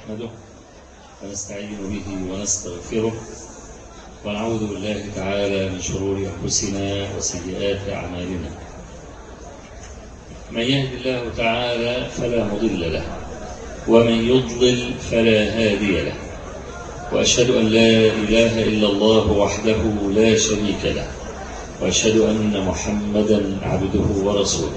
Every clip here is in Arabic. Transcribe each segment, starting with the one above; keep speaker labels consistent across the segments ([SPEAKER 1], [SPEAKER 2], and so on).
[SPEAKER 1] نحمده ونستعين به ونستغفره ونعوذ بالله تعالى من شرور أنفسنا وسيئات أعمالنا. من يهد الله تعالى فلا مضل له ومن يضلل فلا هادي له، وأشهد أن لا إله إلا الله وحده لا شريك له، وأشهد أن محمدا عبده ورسوله.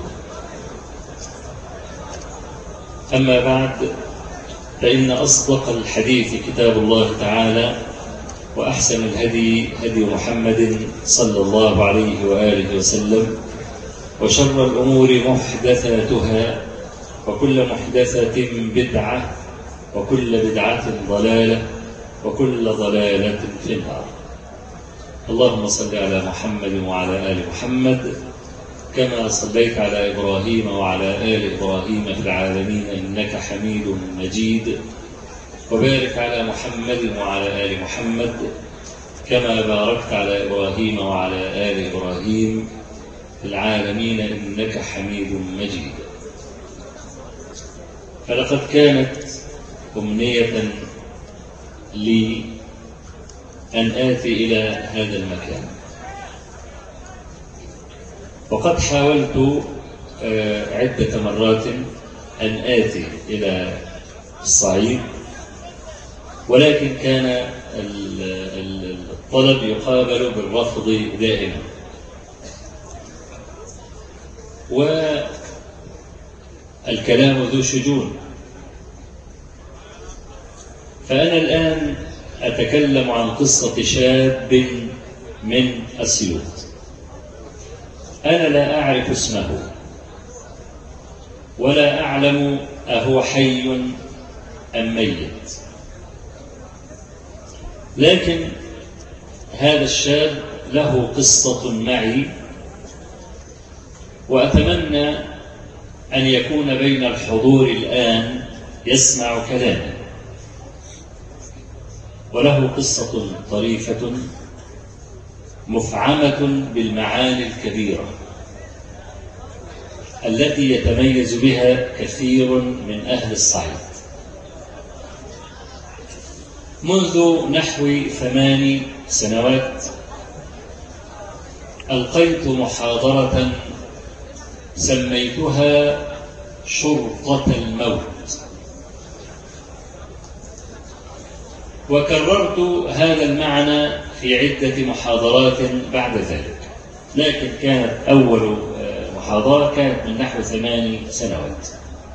[SPEAKER 1] أما بعد، فإن أصدق الحديث كتاب الله تعالى، وأحسن الهدي هدي محمد صلى الله عليه وآله وسلم، وشر الأمور محدثاتها، وكل محدثة بدعة، وكل بدعة ضلالة، وكل ضلالة في النار. اللهم صل على محمد وعلى آل محمد كما صليت على إبراهيم وعلى آل إبراهيم في العالمين إنك حميد مجيد، وبارك على محمد وعلى آل محمد كما باركت على إبراهيم وعلى آل إبراهيم في العالمين إنك حميد مجيد. فلقد كانت أمنية لي أن آتي إلى هذا المكان، وقد حاولت عدة مرات أن آتي إلى الصعيد، ولكن كان الطلب يقابل بالرفض دائما. والكلام ذو شجون، فأنا الآن أتكلم عن قصة شاب من أسيوط. أنا لا أعرف اسمه ولا أعلم أهو حي أم ميت، لكن هذا الشاب له قصة معي، وأتمنى أن يكون بين الحضور الآن يسمع كلامي. وله قصة طريفة مفعمة بالمعاني الكبيرة التي يتميز بها كثير من أهل الصعيد. منذ نحو 8 سنوات ألقيت محاضرة سميتها شرطة الموت، وكررت هذا المعنى في عدة محاضرات بعد ذلك، لكن كانت أول محاضرة كانت من نحو 8 سنوات.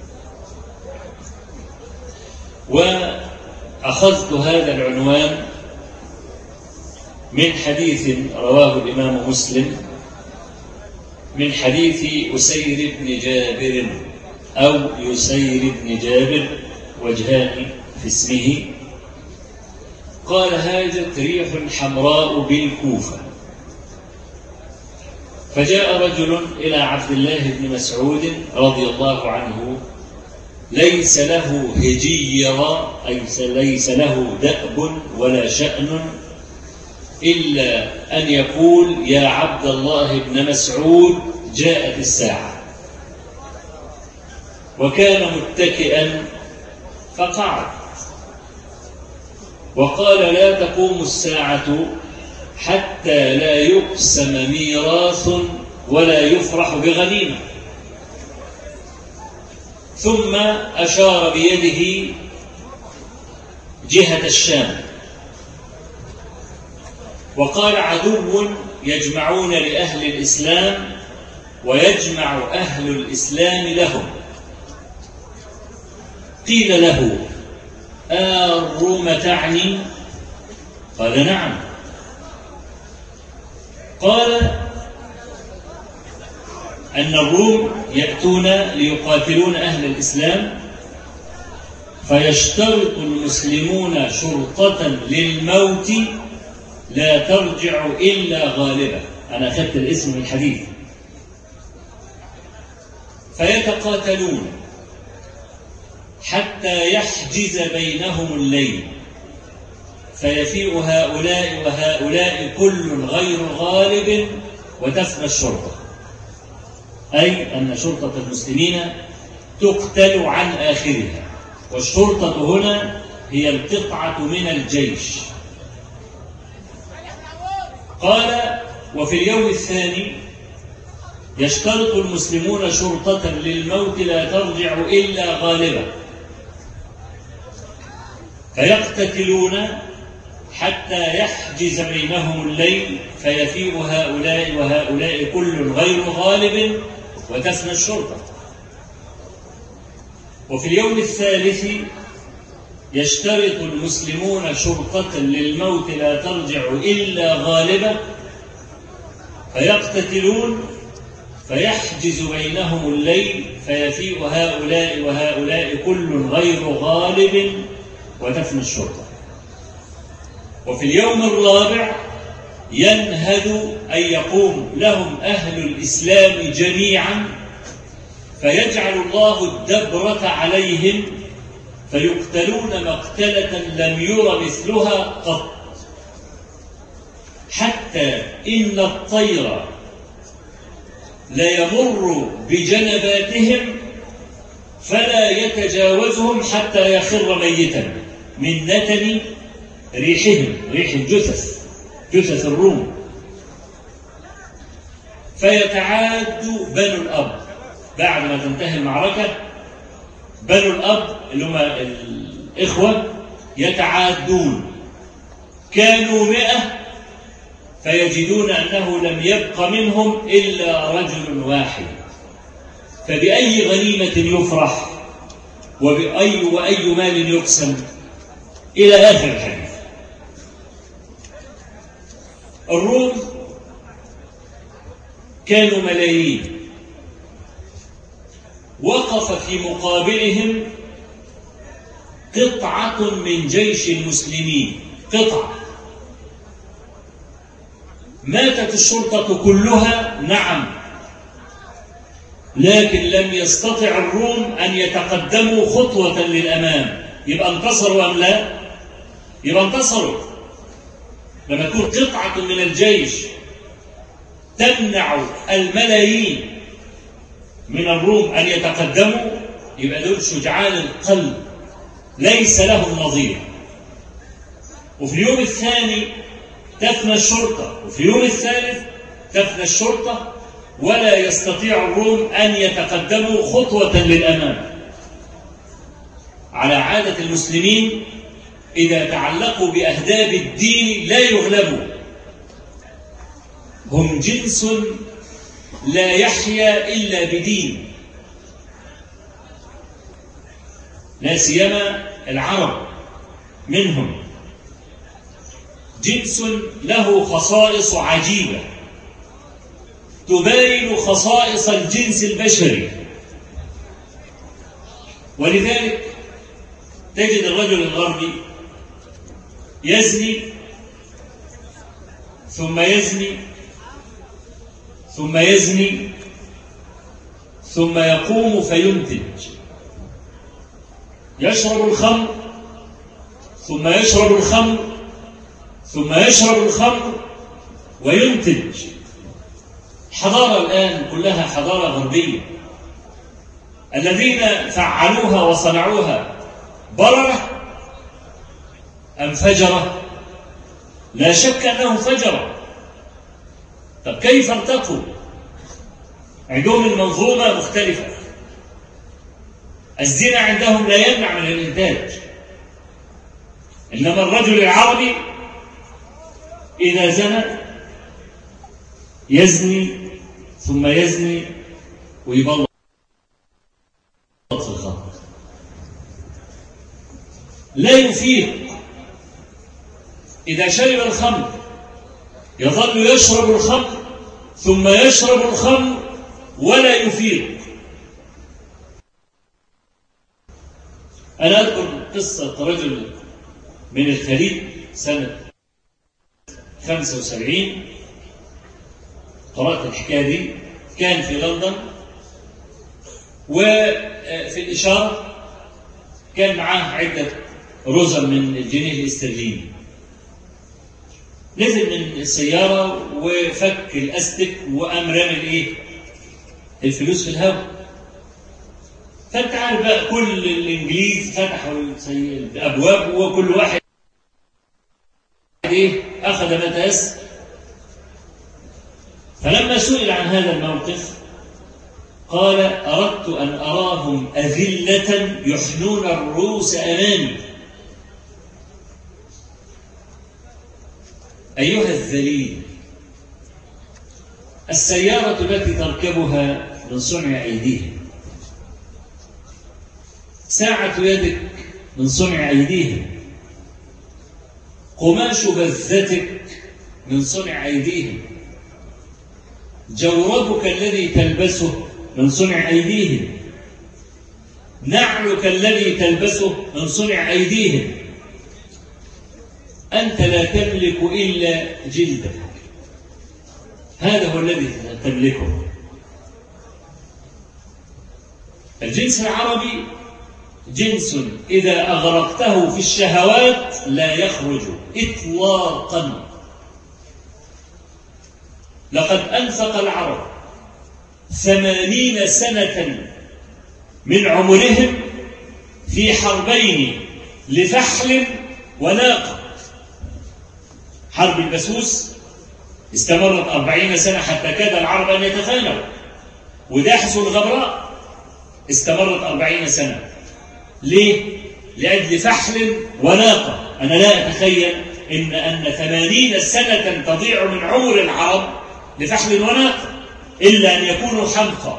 [SPEAKER 1] وأخذت هذا العنوان من حديث رواه الإمام مسلم، من حديث أسير بن جابر أو يسير بن جابر، وجهان في اسمه. قال: هاجت ريح حمراء بالكوفة، فجاء رجل إلى عبد الله بن مسعود رضي الله عنه، ليس له هجيرة، أي ليس له دأب ولا شأن إلا أن يقول: يا عبد الله بن مسعود، جاءت الساعة. وكان متكئا فقعد، وقال: لا تقوم الساعة حتى لا يقسم ميراث ولا يفرح بغنيمة. ثم أشار بيده جهة الشام وقال: عدو يجمعون لأهل الإسلام ويجمع أهل الإسلام لهم. قيل له: الروم تعني؟ قال: نعم. قال: أن الروم يأتون ليقاتلون أهل الإسلام، فيشترط المسلمون شرطة للموت لا ترجع إلا غالبة. أنا أخذت الاسم من الحديث. فيتقاتلون حتى يحجز بينهم الليل، فيفيء هؤلاء وهؤلاء كل غير غالب، وتفنى الشرطة، أي أن شرطة المسلمين تقتل عن آخرها. والشرطة هنا هي القطعة من الجيش. قال: وفي اليوم الثاني يشترط المسلمون شرطة للموت لا ترجع إلا غالبة، فيقتتلون حتى يحجز بينهم الليل، فيفيء هؤلاء وهؤلاء كل غير غالب، وتفنى الشرطة. وفي اليوم الثالث يشترط المسلمون شرطة للموت لا ترجع إلا غالبة، فيقتتلون فيحجز بينهم الليل، فيفيء هؤلاء وهؤلاء كل غير غالب، وتفنى الشرطة. وفي اليوم الرابع ينهد أن يقوم لهم أهل الإسلام جميعا، فيجعل الله الدبرة عليهم، فيقتلون مقتلة لم ير مثلها قط، حتى إن الطير ليمر بجنباتهم فلا يتجاوزهم حتى يخر ميتا من نتن ريحهم، ريح الجثث، جثث الروم. فيتعاد بنو الأب بعد ما تنتهي المعركة، بنو الأب اللي هم الإخوة يتعادون، كانوا 100 فيجدون أنه لم يبق منهم إلا رجل واحد، فبأي غنيمة يفرح وأي مال يقسم، إلى آخر الحديث. الروم كانوا ملايين، وقف في مقابلهم قطعة من جيش المسلمين، قطعة. ماتت الشرطة كلها، نعم، لكن لم يستطع الروم أن يتقدموا خطوة للأمام. يبقى انتصروا أم لا؟ يبقى انتصروا. لما تكون قطعة من الجيش تمنع الملايين من الروم أن يتقدموا، يبقى دول شجعان القلب ليس لهم نظير. وفي اليوم الثاني تفنى الشرطة، وفي اليوم الثالث تفنى الشرطة، ولا يستطيع الروم أن يتقدموا خطوة للأمام. على عادة المسلمين إذا تعلقوا بأهداف الدين لا يغلبوا، هم جنس لا يحيا إلا بدين، لا سيما العرب منهم، جنس له خصائص عجيبة تباين خصائص الجنس البشري. ولذلك تجد الرجل الغربي يزني ثم يزني ثم يزني ثم يقوم فينتج، يشرب الخمر ثم يشرب الخمر ثم يشرب الخمر وينتج. الحضارة الآن كلها حضارة غربية. الذين فعلوها وصنعوها بررة أم فجرة؟ لا شك أنهم فجرة. طب كيف ارتقوا؟ عندهم المنظومة مختلفة. الزنا عندهم لا يمنع من الإنتاج، إنما الرجل العربي إذا زنى يزني ثم يزني ويبلط في الخمر، لا يفيق. إذا شرب الخمر يظل يشرب الخمر ثم يشرب الخمر ولا يفيق. أنا أذكر قصة رجل من الخليج سنة 75، قرأت الحكاية دي، كان في لندن وفي الإشارة كان معاه عدة رزم من الجنيه الاسترليني. نزل من السيارة وفك الأستك وقام رامي الفلوس في الهواء. فأنت عارف بقى كل الإنجليز فتحوا الأبواب وكل واحد أخذ ما تيسر. فلما سئل عن هذا الموقف قال: أردت أن أراهم أذلة يحنون الرؤوس أمامي. أيها الذليل، السيارة التي تركبها من صنع أيديهم، ساعة يدك من صنع أيديهم، قماش بذتك من صنع أيديهم، جوربك الذي تلبسه من صنع أيديهم، نعلك الذي تلبسه من صنع أيديهم. أنت لا تملك إلا جلدك، هذا هو الذي تملكه. الجنس العربي جنس إذا أغرقته في الشهوات لا يخرج إطلاقا. لقد أنفق العرب 80 سنة من عمرهم في حربين لفحل وناقة. حرب البسوس استمرت 40 سنة حتى كاد العرب أن يتفانوا، وداحس الغبراء استمرت 40 سنة. ليه؟ لأجل فحل وناقة. أنا لا أتخيل أن 80 سنة تضيع من عمر العرب لفحل وناقة إلا أن يكونوا حمقى.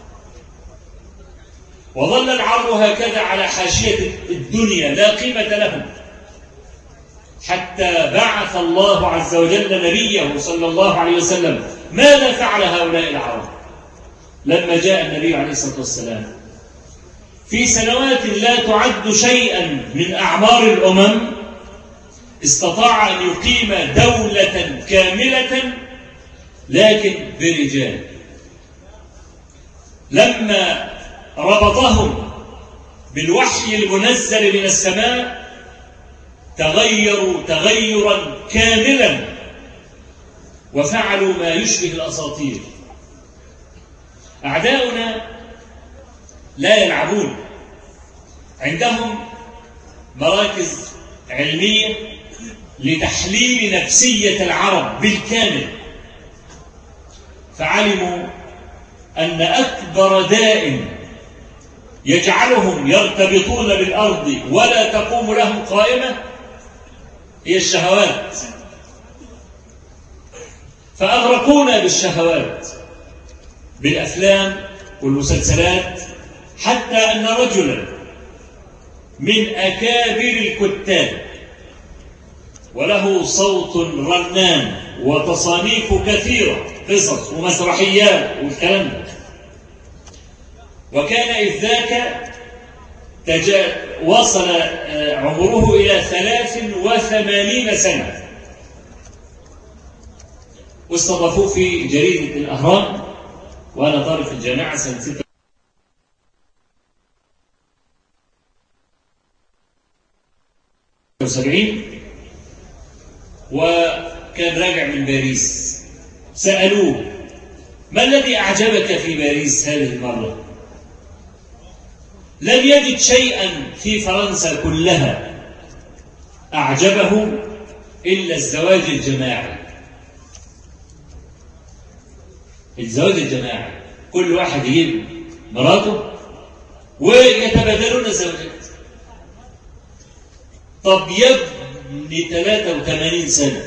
[SPEAKER 1] وظل العرب هكذا على حاشية الدنيا لا قيمة لهم، حتى بعث الله عز وجل نبيه صلى الله عليه وسلم. ماذا فعل هؤلاء العرب لما جاء النبي عليه الصلاة والسلام؟ في سنوات لا تعد شيئا من أعمار الأمم استطاع أن يقيم دولة كاملة لكن برجال. لما ربطهم بالوحي المنزل من السماء تغيروا تغيرا كاملا وفعلوا ما يشبه الأساطير. أعداؤنا لا يلعبون، عندهم مراكز علمية لتحليل نفسية العرب بالكامل، فعلموا أن أكبر داء يجعلهم يرتبطون بالأرض ولا تقوم لهم قائمة هي الشهوات، فأغرقونا بالشهوات بالأفلام والمسلسلات، حتى أن رجلا من أكابر الكتاب وله صوت رنان وتصانيف كثيرة، قصص ومسرحيات والكلام ده، وكان إذ ذاك وصل عمره إلى 83 سنة، واستضافوه في جريدة الأهرام وأنا طالب في الجامعة سنة 76، وكان راجع من باريس. سألوه: ما الذي أعجبك في باريس هذه المرة؟ لم يجد شيئا في فرنسا كلها أعجبه إلا الزواج الجماعي. الزواج الجماعي، كل واحد يجيب مراته ويتبادلون الزواجات. طب يا ابني 83 سنة،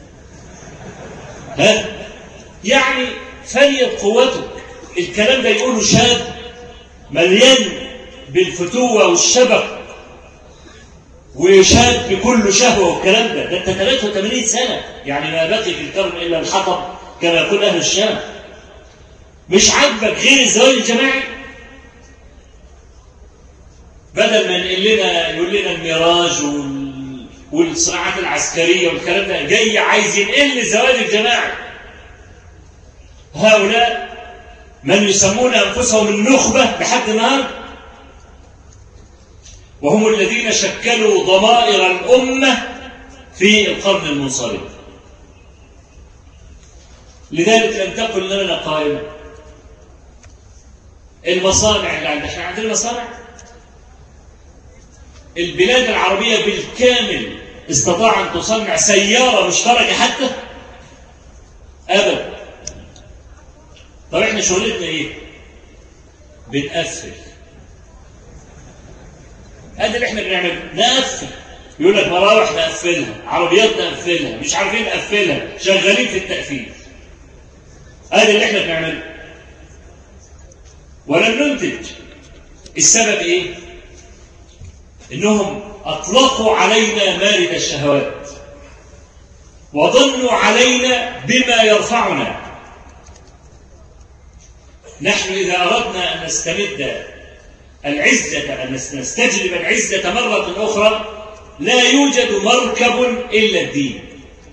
[SPEAKER 1] ها؟ يعني فليت قوتك. الكلام ده يقوله شاب مليان بالفتوة والشبق وشاب بكل شهوة والكلام ده. ده انت 83 سنة، يعني ما بقي في القرن إلا الحطب كما يقول أهل الشام. مش عاجبك غير الزواج الجماعي؟ بدل ما يقول لنا الميراج والصناعات العسكرية والكلام ده، جاي عايز ينقل الزواج الجماعي. هؤلاء من يسمون أنفسهم النخبة لحد النهارده، وهم الذين شكلوا ضمائر الأمة في القرن المنصرم. لذلك لم تكن لنا قائمة. المصانع اللي عندنا، احنا عندنا مصانع. البلاد العربية بالكامل استطاع أن تصنع سيارة مشتركة حتى؟ أبدا. طب احنا شغلتنا ايه؟ بنقفل. هذا اللي احنا بنعمله، نقفل. يقول لك مراوح نقفلها، عربيات نقفلها، مش عارفين نقفلها، شغالين في التقفيل. هذا اللي احنا بنعمله ولم ننتج. السبب ايه؟ انهم اطلقوا علينا مارد الشهوات وظنوا علينا بما يرفعنا. نحن اذا اردنا ان نستمد العزة، أن نستجلب العزة مرة أخرى، لا يوجد مركب إلا الدين.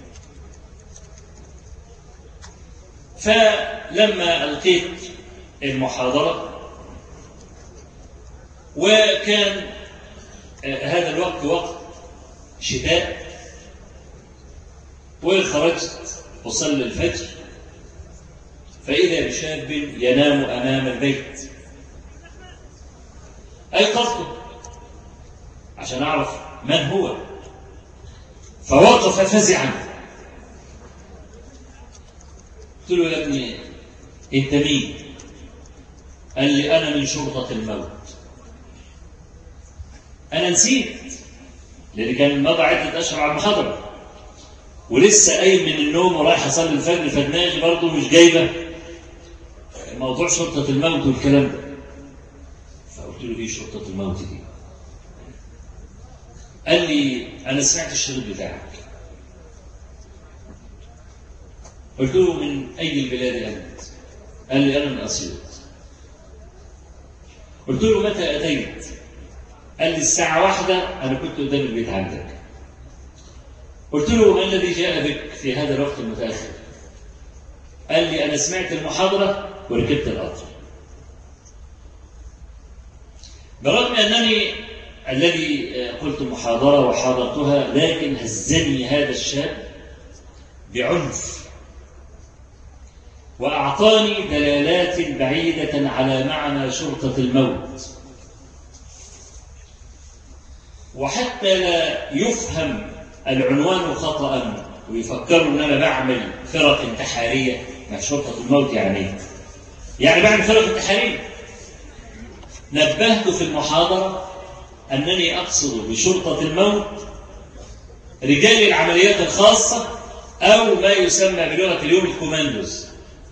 [SPEAKER 1] فلما ألقيت المحاضرة وكان هذا الوقت وقت شتاء وخرجت أصلي الفجر فإذا بشاب ينام أمام البيت. أيقظته عشان أعرف من هو، فوقف فزعا. قلت له يا ابني أنت مين؟ قال لي أنا من شرطة الموت. أنا نسيت لأن كان مضى عدة أشهر على المحاضرة ولسه قايم من النوم ورايح أصلي الفجر، فدماغي برضه مش جايبة موضوع شرطة الموت والكلام ده. فقلت له ايه شرطة الموت دي؟ قال لي أنا سمعت الشريط بتاعك. قلت له من أي البلاد أنت؟ قال لي أنا من أسيوط. قلت له متى أتيت؟ قال لي الساعة 1 أنا كنت قدام البيت عندك. قلت له ما الذي جاء بك في هذا الوقت المتأخر؟ قال لي أنا سمعت المحاضرة وركبت القطر. برغم أنني الذي قلت المحاضرة وحاضرتها، لكن هزني هذا الشاب بعنف وأعطاني دلالات بعيدة على معنى شرطة الموت. وحتى لا يفهم العنوان خطأ ويفكروا أن أنا بعمل فرق انتحارية مع شرطة الموت. يعني بعمل فرق انتحارية. نبهت في المحاضرة أنني أقصد بشرطة الموت رجال العمليات الخاصة أو ما يسمى بلغة اليوم الكوماندوز.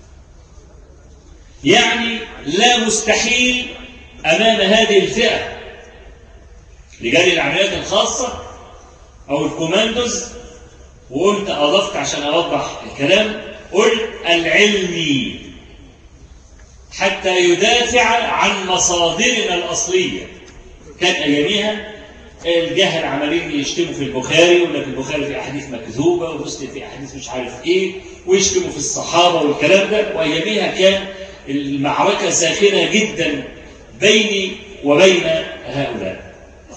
[SPEAKER 1] يعني لا مستحيل أمام هذه الفئة رجال العمليات الخاصة أو الكوماندوز. وقلت أضفت عشان أوضح الكلام، قلت العلمي حتى يدافع عن مصادرنا الأصلية. كان أياميها الجهل عمالين يشتموا في البخاري، ولا في البخاري في أحاديث مكذوبة ومسلم في أحاديث مش عارف إيه، ويشتموا في الصحابة والكلام ده. وأياميها كان المعركة ساخنة جدا بيني وبين هؤلاء،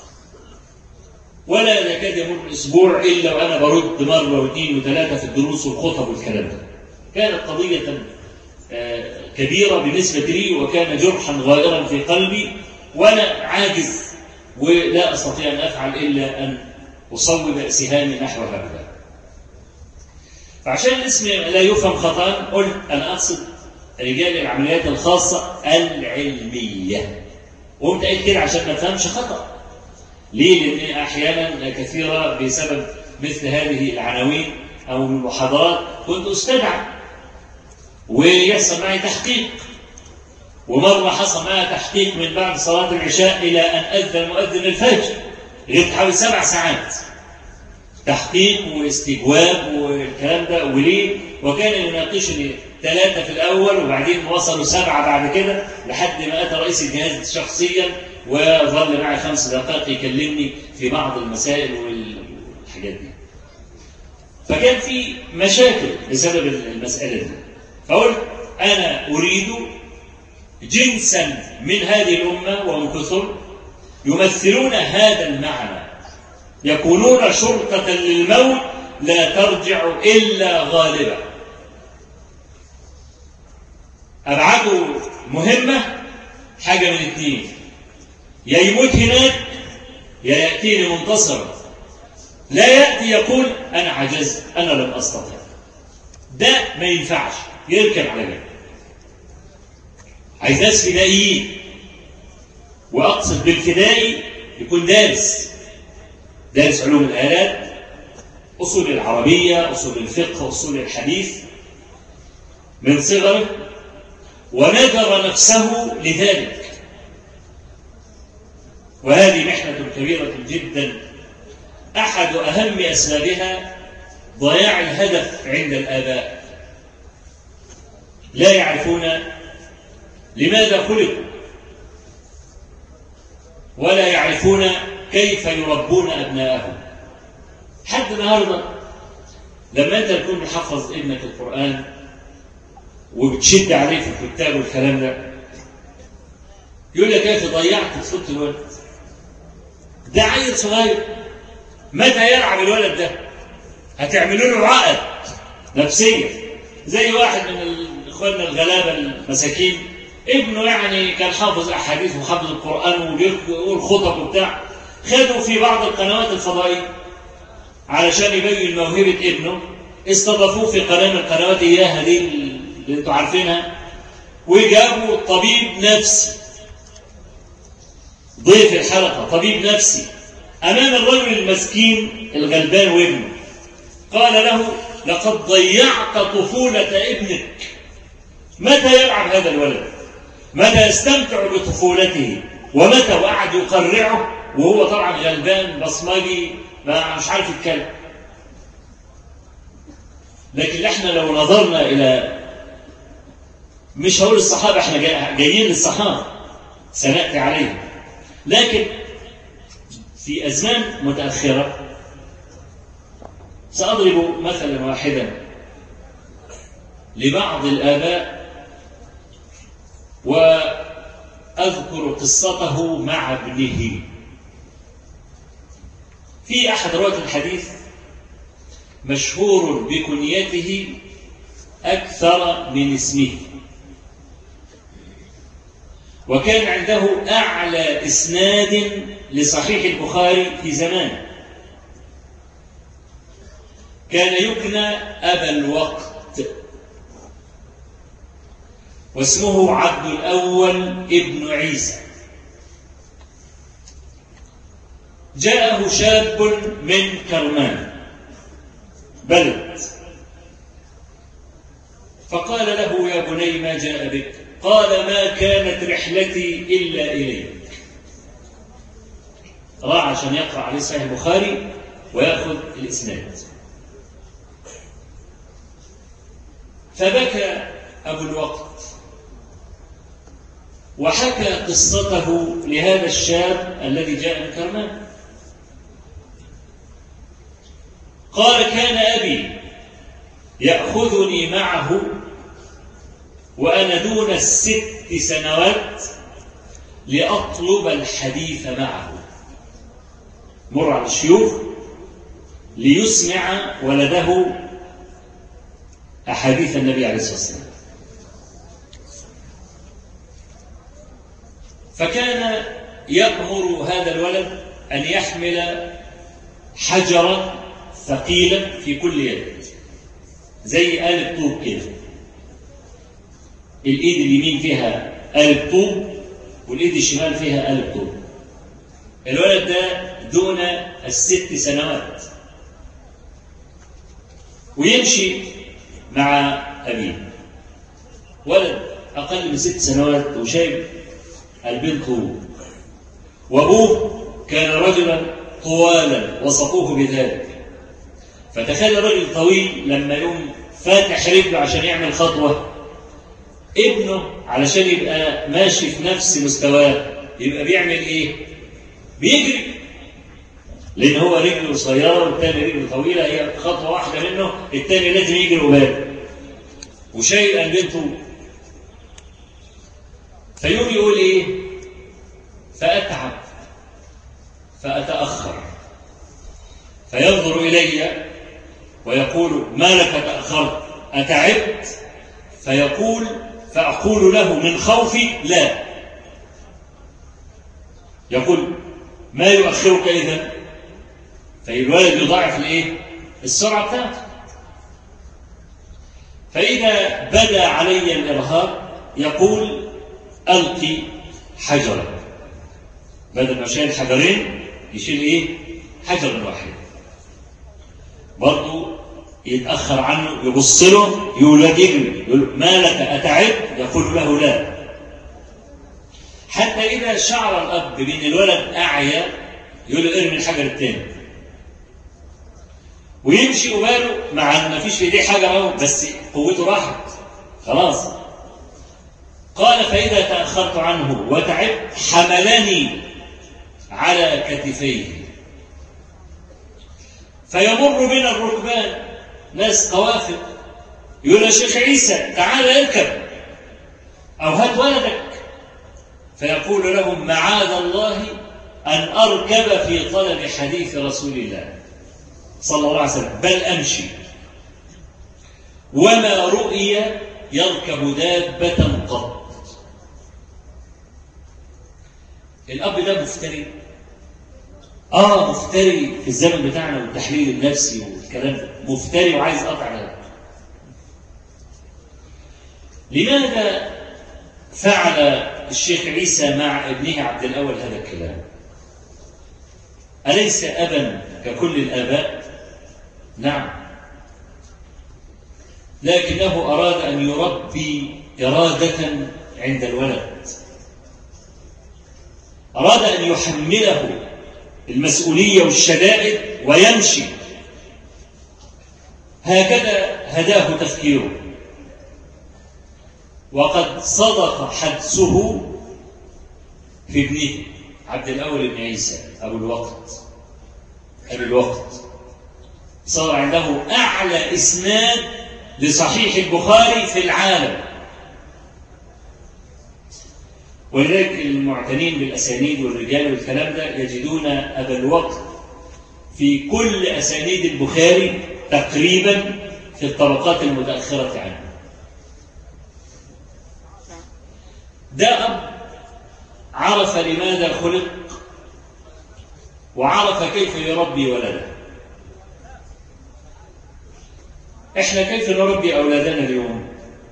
[SPEAKER 1] ولا يكاد يمر أسبوع إلا وأنا برد مرة واثنين وثلاثة في الدروس والخطب والكلام ده. كانت قضية كبيرة بالنسبة لي، وكان جرحا غائرا في قلبي، وأنا عاجز ولا أستطيع أن أفعل إلا أن أصوب سهامي نحو هؤلاء. فعشان الاسم لا يفهم خطأ قلت أنا أقصد رجال العمليات الخاصة العلمية، وقمت قايل كده عشان ما تفهمش خطأ. ليه؟ لأن أحيانا كثيرة بسبب مثل هذه العناوين أو المحاضرات كنت أستدعى ويحصل معي تحقيق. ومرة حصل معي تحقيق من بعد صلاة العشاء إلى أن أذن مؤذن الفجر، غبت حوالي 7 ساعات تحقيق واستجواب والكلام ده. وليه؟ وكان يناقشني 3 في الأول، وبعدين وصلوا 7 بعد كده، لحد ما أتى رئيس الجهاز شخصيا وظل معي 5 دقائق يكلمني في بعض المسائل والحاجات دي. فكان في مشاكل بسبب المسألة دي. فقلت أنا أريد جنسا من هذه الأمة وهم كثر يمثلون هذا المعنى، يكونون شرطة للموت لا ترجع إلا غالبا. أبعدوا مهمة حاجة من اتنين، يا يموت هناك يا يأتيني منتصرا. لا يأتي يقول أنا عجزت أنا لم أستطع، ده ما ينفعش، يركب على جنب. عايز ناس فدائيين، وأقصد بالفدائي يكون دارس علوم الآلات، أصول العربية، أصول الفقه، أصول الحديث من صغره، ونذر نفسه لذلك. وهذه محنة كبيرة جدا، أحد أهم أسبابها ضياع الهدف عند الآباء. لا يعرفون لماذا خلقوا، ولا يعرفون كيف يربون أبناءهم. حد النهارده لما أنت تكون محفظ ابنك القرآن وبتشد عليه في الكتاب والكلام ده، يقول لك كيف ضيعت طفولة الولد ده؟ عيل صغير، متى يلعب الولد ده؟ هتعملوا له عقد نفسية. زي واحد من اخواننا الغلابة المساكين، ابنه يعني كان حافظ احاديث وحافظ القرآن وبيقول خطب وبتاع، خدوا في بعض القنوات الفضائية علشان يبين موهبة ابنه، استضافوه في قناة من القنوات اياها دي اللي انتوا عارفينها، وجابوا طبيب نفسي ضيف الحلقة، طبيب نفسي أمام الرجل المسكين الغلبان وابنه، قال له لقد ضيعت طفولة ابنك. متى يلعب هذا الولد؟ متى يستمتع بطفولته؟ ومتى؟ وقعد يقرعه وهو طبعا غلبان بصمجي مش عارف يتكلم. لكن احنا لو نظرنا إلى، مش هقول الصحابة، احنا جايين للصحابة سنأتي عليهم، لكن في أزمان متأخرة سأضرب مثلا واحدا لبعض الآباء وأذكر قصته مع ابنه. في أحد رواة الحديث مشهور بكنيته أكثر من اسمه، وكان عنده أعلى إسناد لصحيح البخاري في زمانه، كان يكنى أبا الوقت، واسمه عبد الأول ابن عيسى. جاءه شاب من كرمان بلد، فقال له يا بني ما جاء بك؟ قال ما كانت رحلتي إلا إليك. راح عشان يقرأ عليه صحيح البخاري ويأخذ الإسناد. فبكى أبو الوقت وحكى قصته لهذا الشاب الذي جاء من كرمان. قال كان أبي يأخذني معه وأنا دون 6 سنوات لأطلب الحديث معه، مر على الشيوخ ليسمع ولده أحاديث النبي عليه الصلاة والسلام. فكان يأمر هذا الولد أن يحمل حجرا ثقيلا في كل يد، زي آلة طوب كده، الإيد اليمين فيها آلة طوب والإيد الشمال فيها آلة طوب. الولد ده دون 6 سنوات، ويمشي مع أبيه. ولد أقل من 6 سنوات وشايب البين طوب، وأبوه كان رجلا طوالا وصفوه بذلك. فتخيل رجل طويل لما يقوم فاتح رجله عشان يعمل خطوة، ابنه علشان يبقى ماشي في نفس مستواه يبقى بيعمل ايه؟ بيجري، لأن هو رجله قصيرة والتاني رجله طويلة، هي خطوة واحدة منه التاني لازم يجري قباله، وشايل البين طوب. فيوم يقول ايه؟ فأتعب فأتأخر، فينظر إلي ويقول ما لك تأخرت؟ أتعبت؟ فأقول له من خوفي لا، يقول ما يؤخرك إذن؟ فالولد يضاعف السرعة بتاعته. فإذا بدا علي الإرهاب يقول ألقي حجرا، بدل ما شايل حجرين يشيل حجر واحد. برضه يتأخر عنه، يبص له، يولد يجري، يقول ما لك أتعب؟ يقول له لا. حتى إذا شعر الأب بأن الولد أعيا يقول له ارمي الحجر الثاني، ويمشي وباله مع أن ما فيش في إيديه حجر بس قوته راحت خلاص. قال فإذا تأخرت عنه وتعب حملني على كتفيه، فيمر بنا الركبان ناس قوافل، يقول يا شيخ عيسى تعال اركب أو هات ولدك، فيقول لهم معاذ الله أن أركب في طلب حديث رسول الله صلى الله عليه وسلم، بل أمشي. وما رؤي يركب دابة قط. الأب ده مفتري، مفتري في الزمن بتاعنا والتحليل النفسي والكلام ده، مفتري وعايز قطع ده. لماذا فعل الشيخ عيسى مع ابنه عبد الأول هذا الكلام؟ أليس أبا ككل الآباء؟ نعم، لكنه أراد أن يربي إرادة عند الولد، أراد أن يحمله المسؤولية والشدائد ويمشي. هكذا هداه تفكيره، وقد صدق حدسه في ابنه عبد الأول بن عيسى أبو الوقت. صار عنده أعلى إسناد لصحيح البخاري في العالم، ولذلك المعتنين بالأسانيد والرجال والكلام ده يجدون أبا الوقت في كل أسانيد البخاري تقريبا في الطبقات المتأخرة عنه. ده أب عرف لماذا خلق وعرف كيف يربي ولده. احنا كيف نربي أولادنا اليوم؟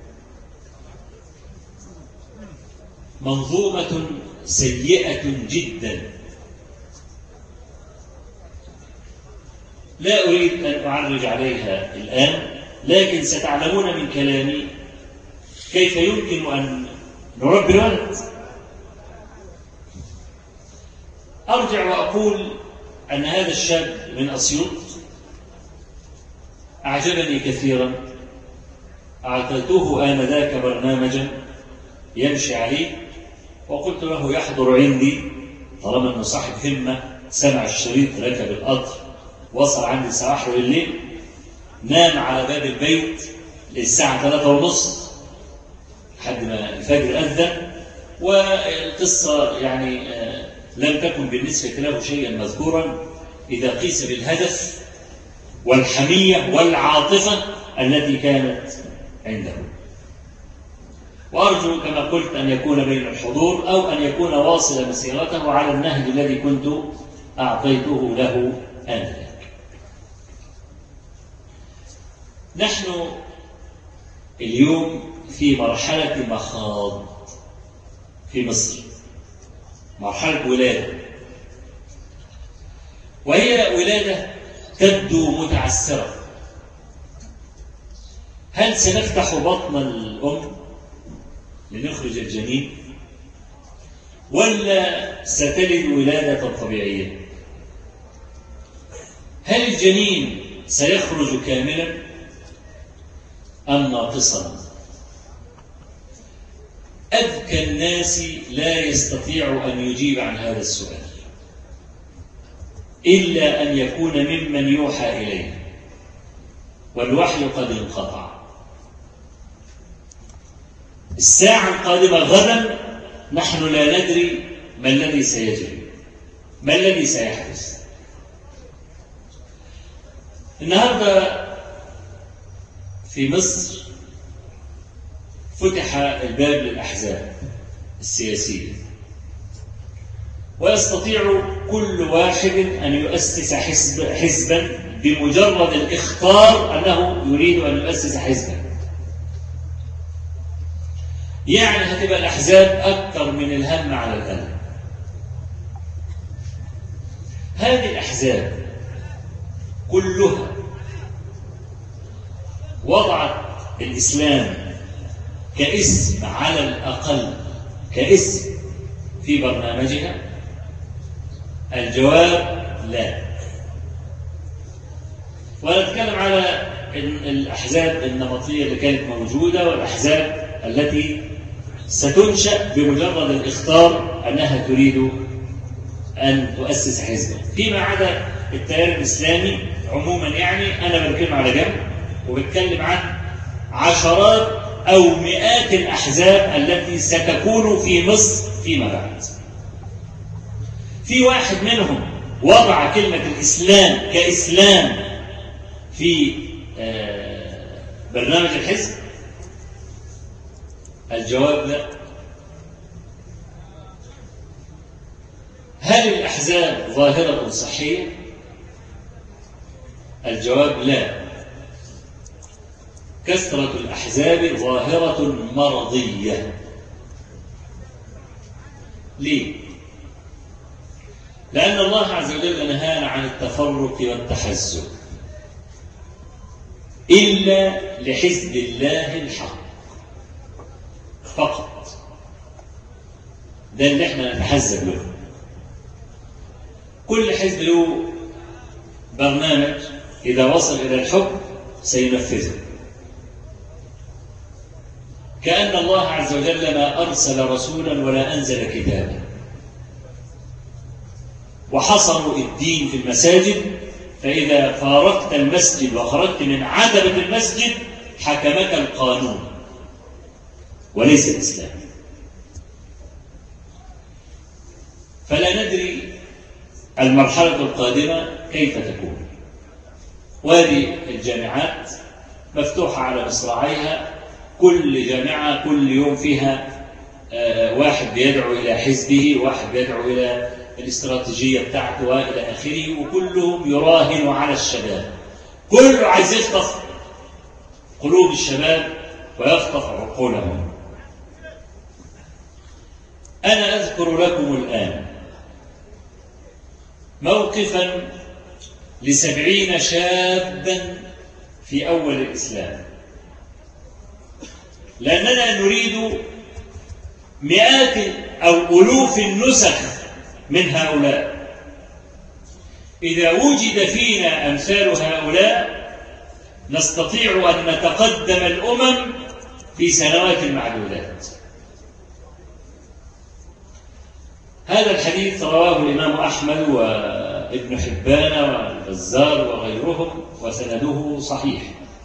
[SPEAKER 1] منظومة سيئة جدا. لا أريد أن أعرج عليها الآن، لكن ستعلمون من كلامي كيف يمكن أن نربي الولد. أرجع وأقول أن هذا الشاب من أسيوط أعجبني كثيرا. أعطيته آنذاك برنامجا يمشي عليه، وقلت له يحضر عندي طالما أنه صاحب همة، سمع الشريط، ركب القطر، وصل عندي الساعة 1 بالليل، نام على باب البيت للساعة 3:30 لحد ما الفجر أذن. والقصة يعني لم تكن بالنسبة له شيئا مذكورا إذا قيس بالهدف والحمية والعاطفة التي كانت عنده. وأرجو كما قلت أن يكون بين الحضور أو أن يكون واصل مسيرته على النهج الذي كنت أعطيته له آنذاك. نحن اليوم في مرحلة مخاض في مصر، مرحلة ولادة، وهي ولادة تبدو متعسرة. هل سنفتح بطن الأم لنخرج الجنين، ولا ستلد ولادة طبيعية؟ هل الجنين سيخرج كاملا أم ناقصا؟ أذكى الناس لا يستطيع أن يجيب عن هذا السؤال إلا أن يكون ممن يوحى إليه، والوحي قد انقطع. الساعة القادمة غدا نحن لا ندري ما الذي سيجري، ما الذي سيحدث. النهارده في مصر فتح الباب للأحزاب السياسية، ويستطيع كل واحد أن يؤسس حزبا بمجرد الإخطار أنه يريد أن يؤسس حزبا. يعني هتبقى الأحزاب أكثر من الهم على القلب. هذه الأحزاب كلها وضعت الإسلام كاسم على الأقل، كاسم في برنامجها؟ الجواب لا. ونتكلم على الأحزاب النمطية اللي كانت موجودة والأحزاب التي ستنشأ بمجرد الإخطار أنها تريد أن تؤسس حزبا، فيما عدا التيار الإسلامي عموما. يعني أنا بتكلم على جنب وبتكلم عن عشرات أو مئات الأحزاب التي ستكون في مصر فيما بعد. في واحد منهم وضع كلمة الإسلام كإسلام في برنامج الحزب؟ الجواب لا. هل الأحزاب ظاهرة صحية؟ الجواب لا. كثرة الأحزاب ظاهرة مرضية. ليه؟ لأن الله عز وجل نهانا عن التفرق والتحزب إلا لحزب الله الحق فقط. ده اللي احنا نتحزب له. كل حزب له برنامج إذا وصل إلى الحكم سينفذه. كأن الله عز وجل ما أرسل رسولا ولا أنزل كتابا، وحصروا الدين في المساجد، فإذا فارقت المسجد وخرجت من عتبة المسجد حكمك القانون وليس الإسلام. فلا ندري المرحلة القادمة كيف تكون. وهذه الجامعات مفتوحة على مصراعيها، كل جامعة كل يوم فيها واحد بيدعو إلى حزبه، واحد بيدعو إلى الاستراتيجية بتاعته وإلى آخره، وكلهم يراهن على الشباب. كله عايز يخطف قلوب الشباب ويخطف عقولهم. أنا أذكر لكم الآن موقفا ل70 شابا في أول الإسلام، لأننا نريد مئات أو ألوف النسخ من هؤلاء. إذا وجد فينا أمثال هؤلاء نستطيع أن نتقدم الأمم في سنوات معدودات. هذا الحديث رواه الإمام أحمد وابن حبان والبزار وغيرهم وسنده صحيح،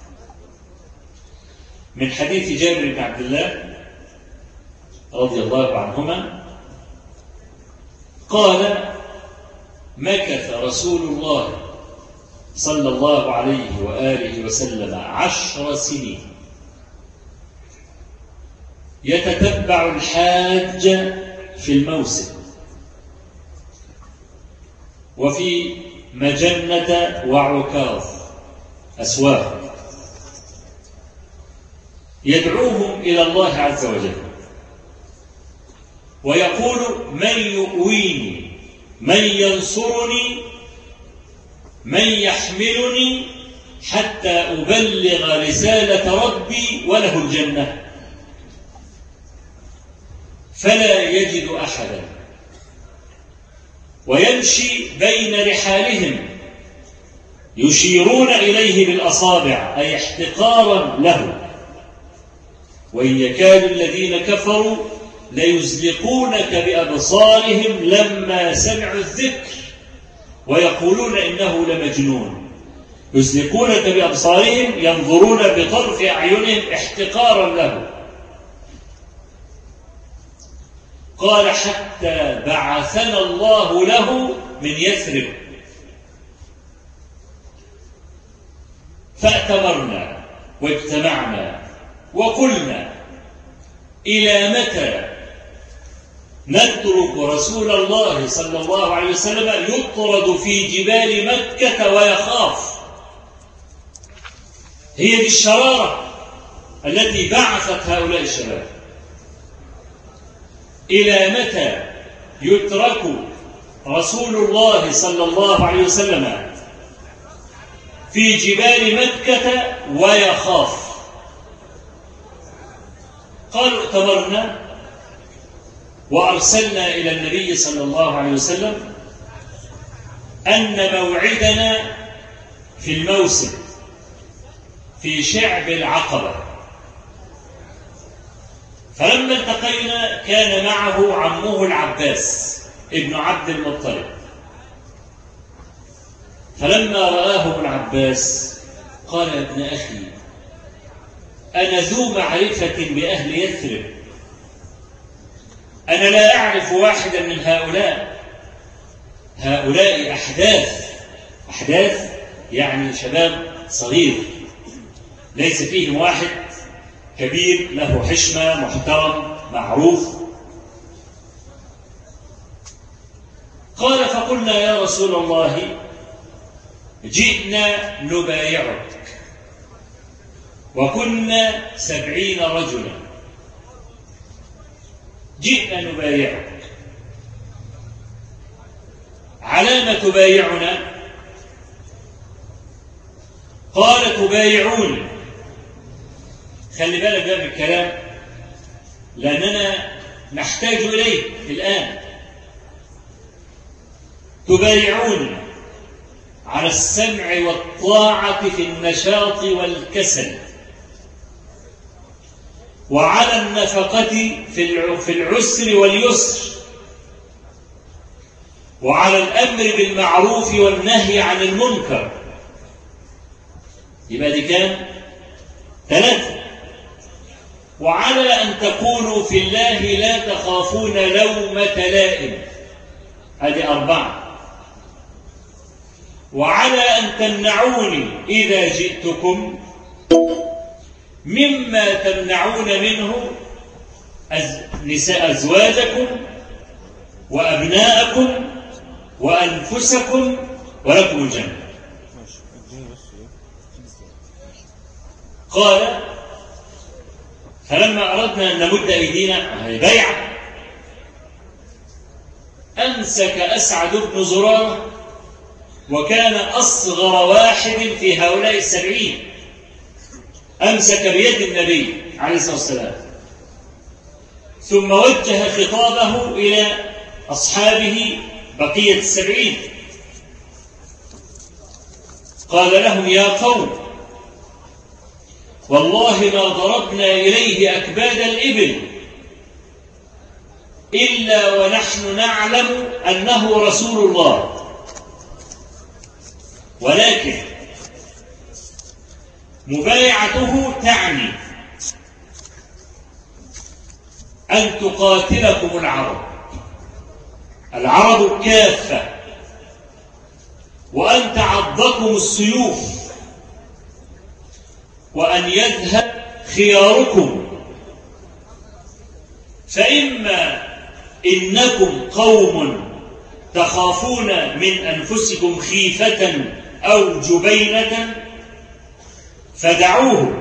[SPEAKER 1] من حديث جابر بن عبد الله رضي الله عنهما قال: مكث رسول الله صلى الله عليه وآله وسلم 10 سنين يتتبع الحاج في الموسم وفي مجنة وعكاظ أسواق، يدعوهم إلى الله عز وجل ويقول: من يؤويني، من ينصرني، من يحملني حتى أبلغ رسالة ربي وله الجنة. فلا يجد أحدا، ويمشي بين رحالهم يشيرون إليه بالأصابع أي احتقارا له، وإن يكاد الذين كفروا ليزلقونك بأبصارهم لما سمعوا الذكر ويقولون إنه لمجنون. يزلقونك بأبصارهم ينظرون بطرف أعينهم احتقارا له. قال: حتى بعثنا الله له من يثرب، فأتمرنا واجتمعنا وقلنا: إلى متى نترك رسول الله صلى الله عليه وسلم يطرد في جبال مكة ويخاف. هي دي الشرارة التي بعثت هؤلاء الشباب. إلى متى يترك رسول الله صلى الله عليه وسلم في جبال مكة ويخاف؟ قالوا ائتمرنا وأرسلنا إلى النبي صلى الله عليه وسلم أن موعدنا في الموسم في شعب العقبة. فلما التقينا كان معه عمه العباس ابن عبد المطلب. فلما رآه ابن العباس قال: يا ابن أخي، أنا ذو معرفة بأهل يثرب، أنا لا أعرف واحدا من هؤلاء أحداث يعني شباب صغير، ليس فيهم واحد كبير له حشمة محترم معروف. قال: فقلنا يا رسول الله جئنا نبايعك، وكنا 70 رجلا، جئنا نبايعك، على ما تبايعنا؟ قال: تبايعوني. خلي بالك بقى من الكلام لأننا نحتاج إليه الآن. تبايعوني على السمع والطاعة في النشاط والكسل، وعلى النفقة في العسر واليسر، وعلى الأمر بالمعروف والنهي عن المنكر. يبقى دي كام؟ 3. وعلى أن تقولوا في الله لا تخافون لومة لائم. هذه 4. وعلى أن تمنعوني إذا جئتكم مما تمنعون منه أزواجكم وأبناءكم وأنفسكم ولكم الجنة. قال: فلما أردنا أن نمد أيدينا بيعة، أمسك أسعد بن زرارة، وكان أصغر واحد في هؤلاء 70، أمسك بيد النبي عليه الصلاة والسلام، ثم وجه خطابه إلى أصحابه بقية 70. قال لهم: يا قوم، والله ما ضربنا إليه أكباد الإبل إلا ونحن نعلم أنه رسول الله، ولكن مبايعته تعني أن تقاتلكم العرب كافة، وأن تعضكم السيوف، وأن يذهب خياركم. فإما إنكم قوم تخافون من أنفسكم خيفة أو جبينة فدعوه،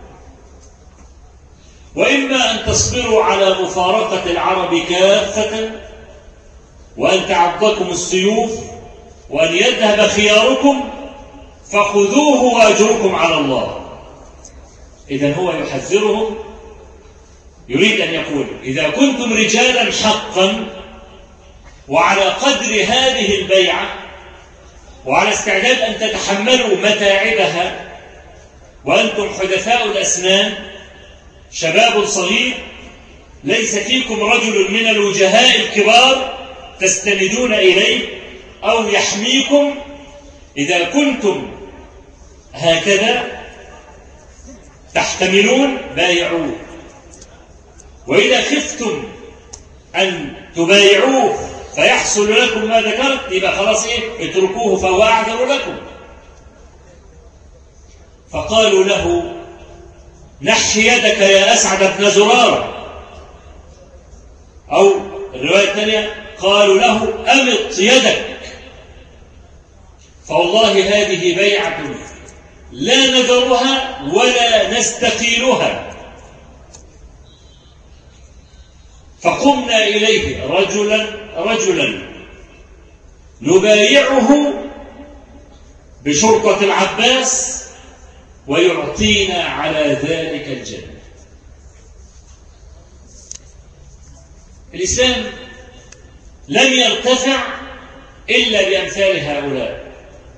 [SPEAKER 1] وإما أن تصبروا على مفارقة العرب كافة، وأن تعضكم السيوف، وأن يذهب خياركم فخذوه وأجركم على الله. إذن هو يحذرهم، يريد أن يقول: إذا كنتم رجالا حقا وعلى قدر هذه البيعة وعلى استعداد أن تتحملوا متاعبها، وأنتم حدثاء الأسنان شباب صغير، ليس فيكم رجل من الوجهاء الكبار تستندون إليه أو يحميكم، إذا كنتم هكذا تحتملون بايعوه، وإذا خفتم أن تبايعوه فيحصل لكم ما ذكرت يبقى خلاص اتركوه فهو أعذر لكم. فقالوا له: نحي يدك يا أسعد بن زرارة، أو الرواية الثانية قالوا له أمط يدك، فوالله هذه بيعة لا نذرها ولا نستقيلها. فقمنا إليه رجلا نبايعه بشرطة العباس ويعطينا على ذلك الجنة. الإسلام لم يرتفع إلا بأمثال هؤلاء.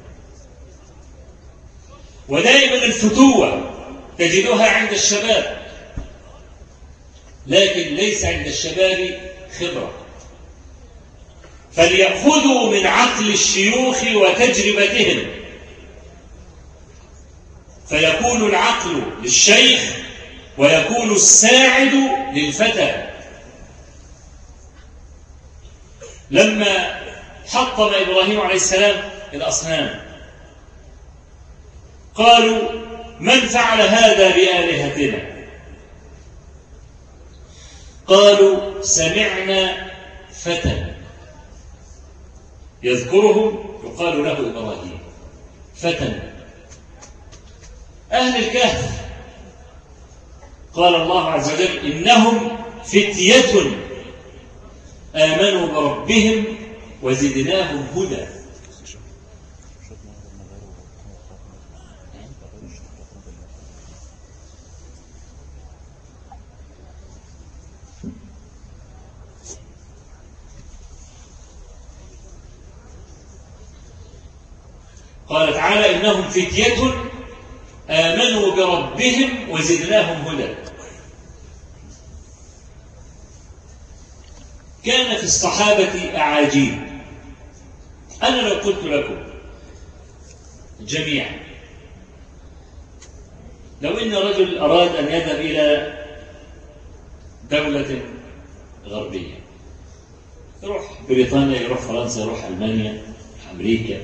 [SPEAKER 1] ودائما الفتوة تجدها عند الشباب، لكن ليس عند الشباب خبرة، فليأخذوا من عقل الشيوخ وتجربتهم، فيكون العقل للشيخ ويكون الساعد للفتى. لما حطم إبراهيم عليه السلام الأصنام قالوا من فعل هذا بآلهتنا؟ قالوا سمعنا فتى يذكرهم يقال له إبراهيم. فتى أهل الكهف قال الله عز وجل إنهم فتية آمنوا بربهم وزدناهم هدى. قال تعالى إنهم فتية آمنوا بربهم وزدناهم هدى. كان في الصحابة أعاجيب. أنا لو قلت لكم جميعا لو إن رجل أراد أن يذهب إلى دولة غربية، يروح بريطانيا، يروح فرنسا، يروح ألمانيا، أمريكا،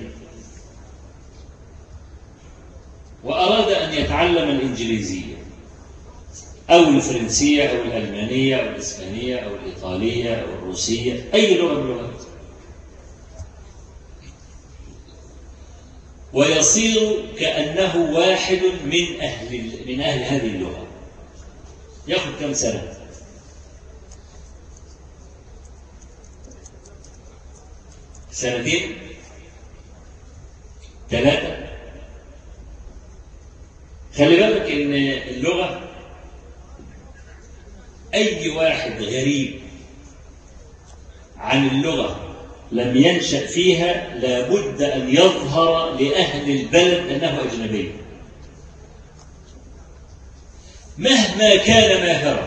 [SPEAKER 1] وأراد أن يتعلم الإنجليزية أو الفرنسية أو الألمانية أو الإسبانية أو الإيطالية أو الروسية، أي لغة من اللغات، ويصير كأنه واحد من أهل هذه اللغة، يأخذ كم سنة؟ سنتين؟ 3؟ خلي بالك إن اللغة أي واحد غريب عن اللغة لم ينشأ فيها لابد أن يظهر لأهل البلد أنه أجنبي مهما كان ماهرا،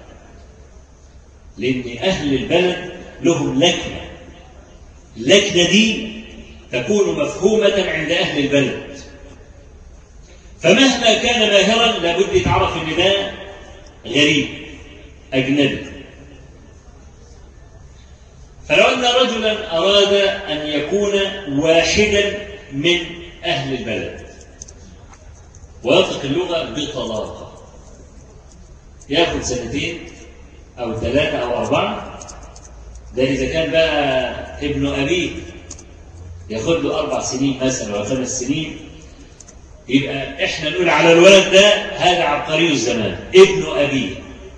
[SPEAKER 1] لأن أهل البلد لهم لكنة، اللكنة دي تكون مفهومة عند أهل البلد، فمهما كان ماهرا لابد يتعرف ان ده غريب اجنبي. فلو ان رجلا اراد ان يكون واحدا من اهل البلد ويطلق اللغه بطلاقه، ياخذ 2 أو 3 أو 4. ده اذا كان بقى ابن ابيه ياخذ له 4 سنين مثلا ولا 5 سنين، يبقى احنا نقول على الولد ده هذا عبقري الزمان ابن أبيه،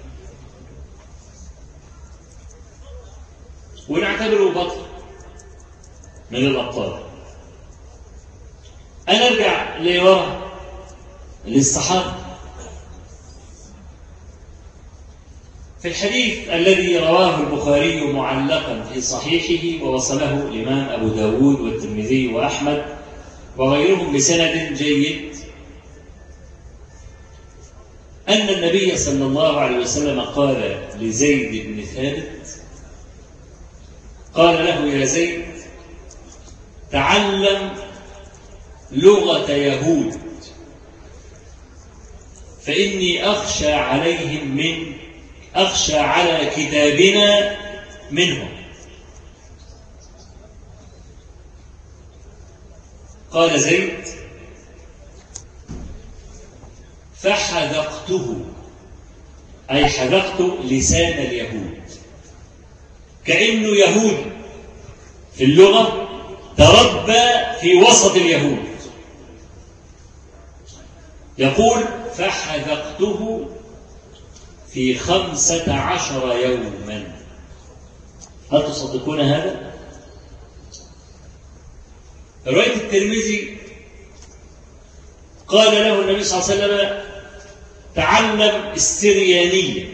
[SPEAKER 1] ونعتبره بطل من الأبطال. أنا أرجع لورا للصحابة. في الحديث الذي رواه البخاري معلقا في صحيحه ووصله الإمام أبو داود والترمذي وأحمد وغيرهم بسند جيد، أن النبي صلى الله عليه وسلم قال لزيد بن ثابت، قال له يا زيد تعلم لغة يهود فإني أخشى عليهم أخشى على كتابنا منهم. قال زيد فحذقته، أي حذقت لسان اليهود، كأنه يهودي في اللغة، تربى في وسط اليهود. يقول فحذقته في 15 يوما. هل تصدقون هذا؟ رواية الترمذي قال له النبي صلى الله عليه وسلم تعلم السريانية.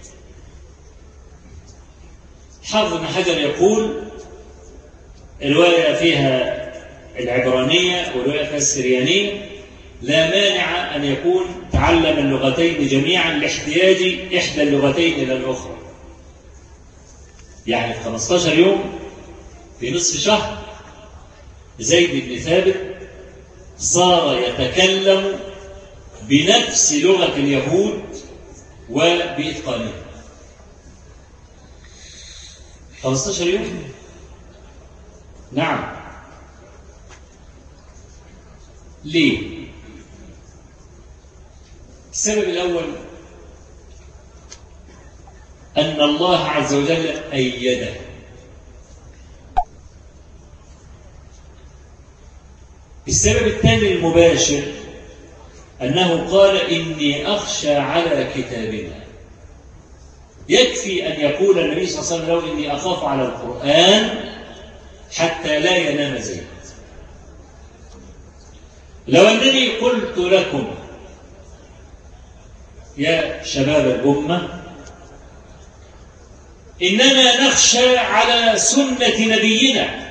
[SPEAKER 1] حافظ بن حجر يقول الرواية فيها العبرانية والرواية فيها السريانية، لا مانع أن يكون تعلم اللغتين جميعا لاحتياج إحدى اللغتين إلى الأخرى. يعني في 15 يوم في نصف شهر زيد بن ثابت صار يتكلم بنفس لغة اليهود وبإتقانها. 15 يوم. نعم. ليه؟ السبب الأول أن الله عز وجل أيده. السبب الثاني المباشر أنه قال إني أخشى على كتابنا. يكفي أن يقول النبي صلى الله عليه وسلم له إني أخاف على القرآن حتى لا ينام زيد. لو أنني قلت لكم يا شباب الأمة إننا نخشى على سنة نبينا،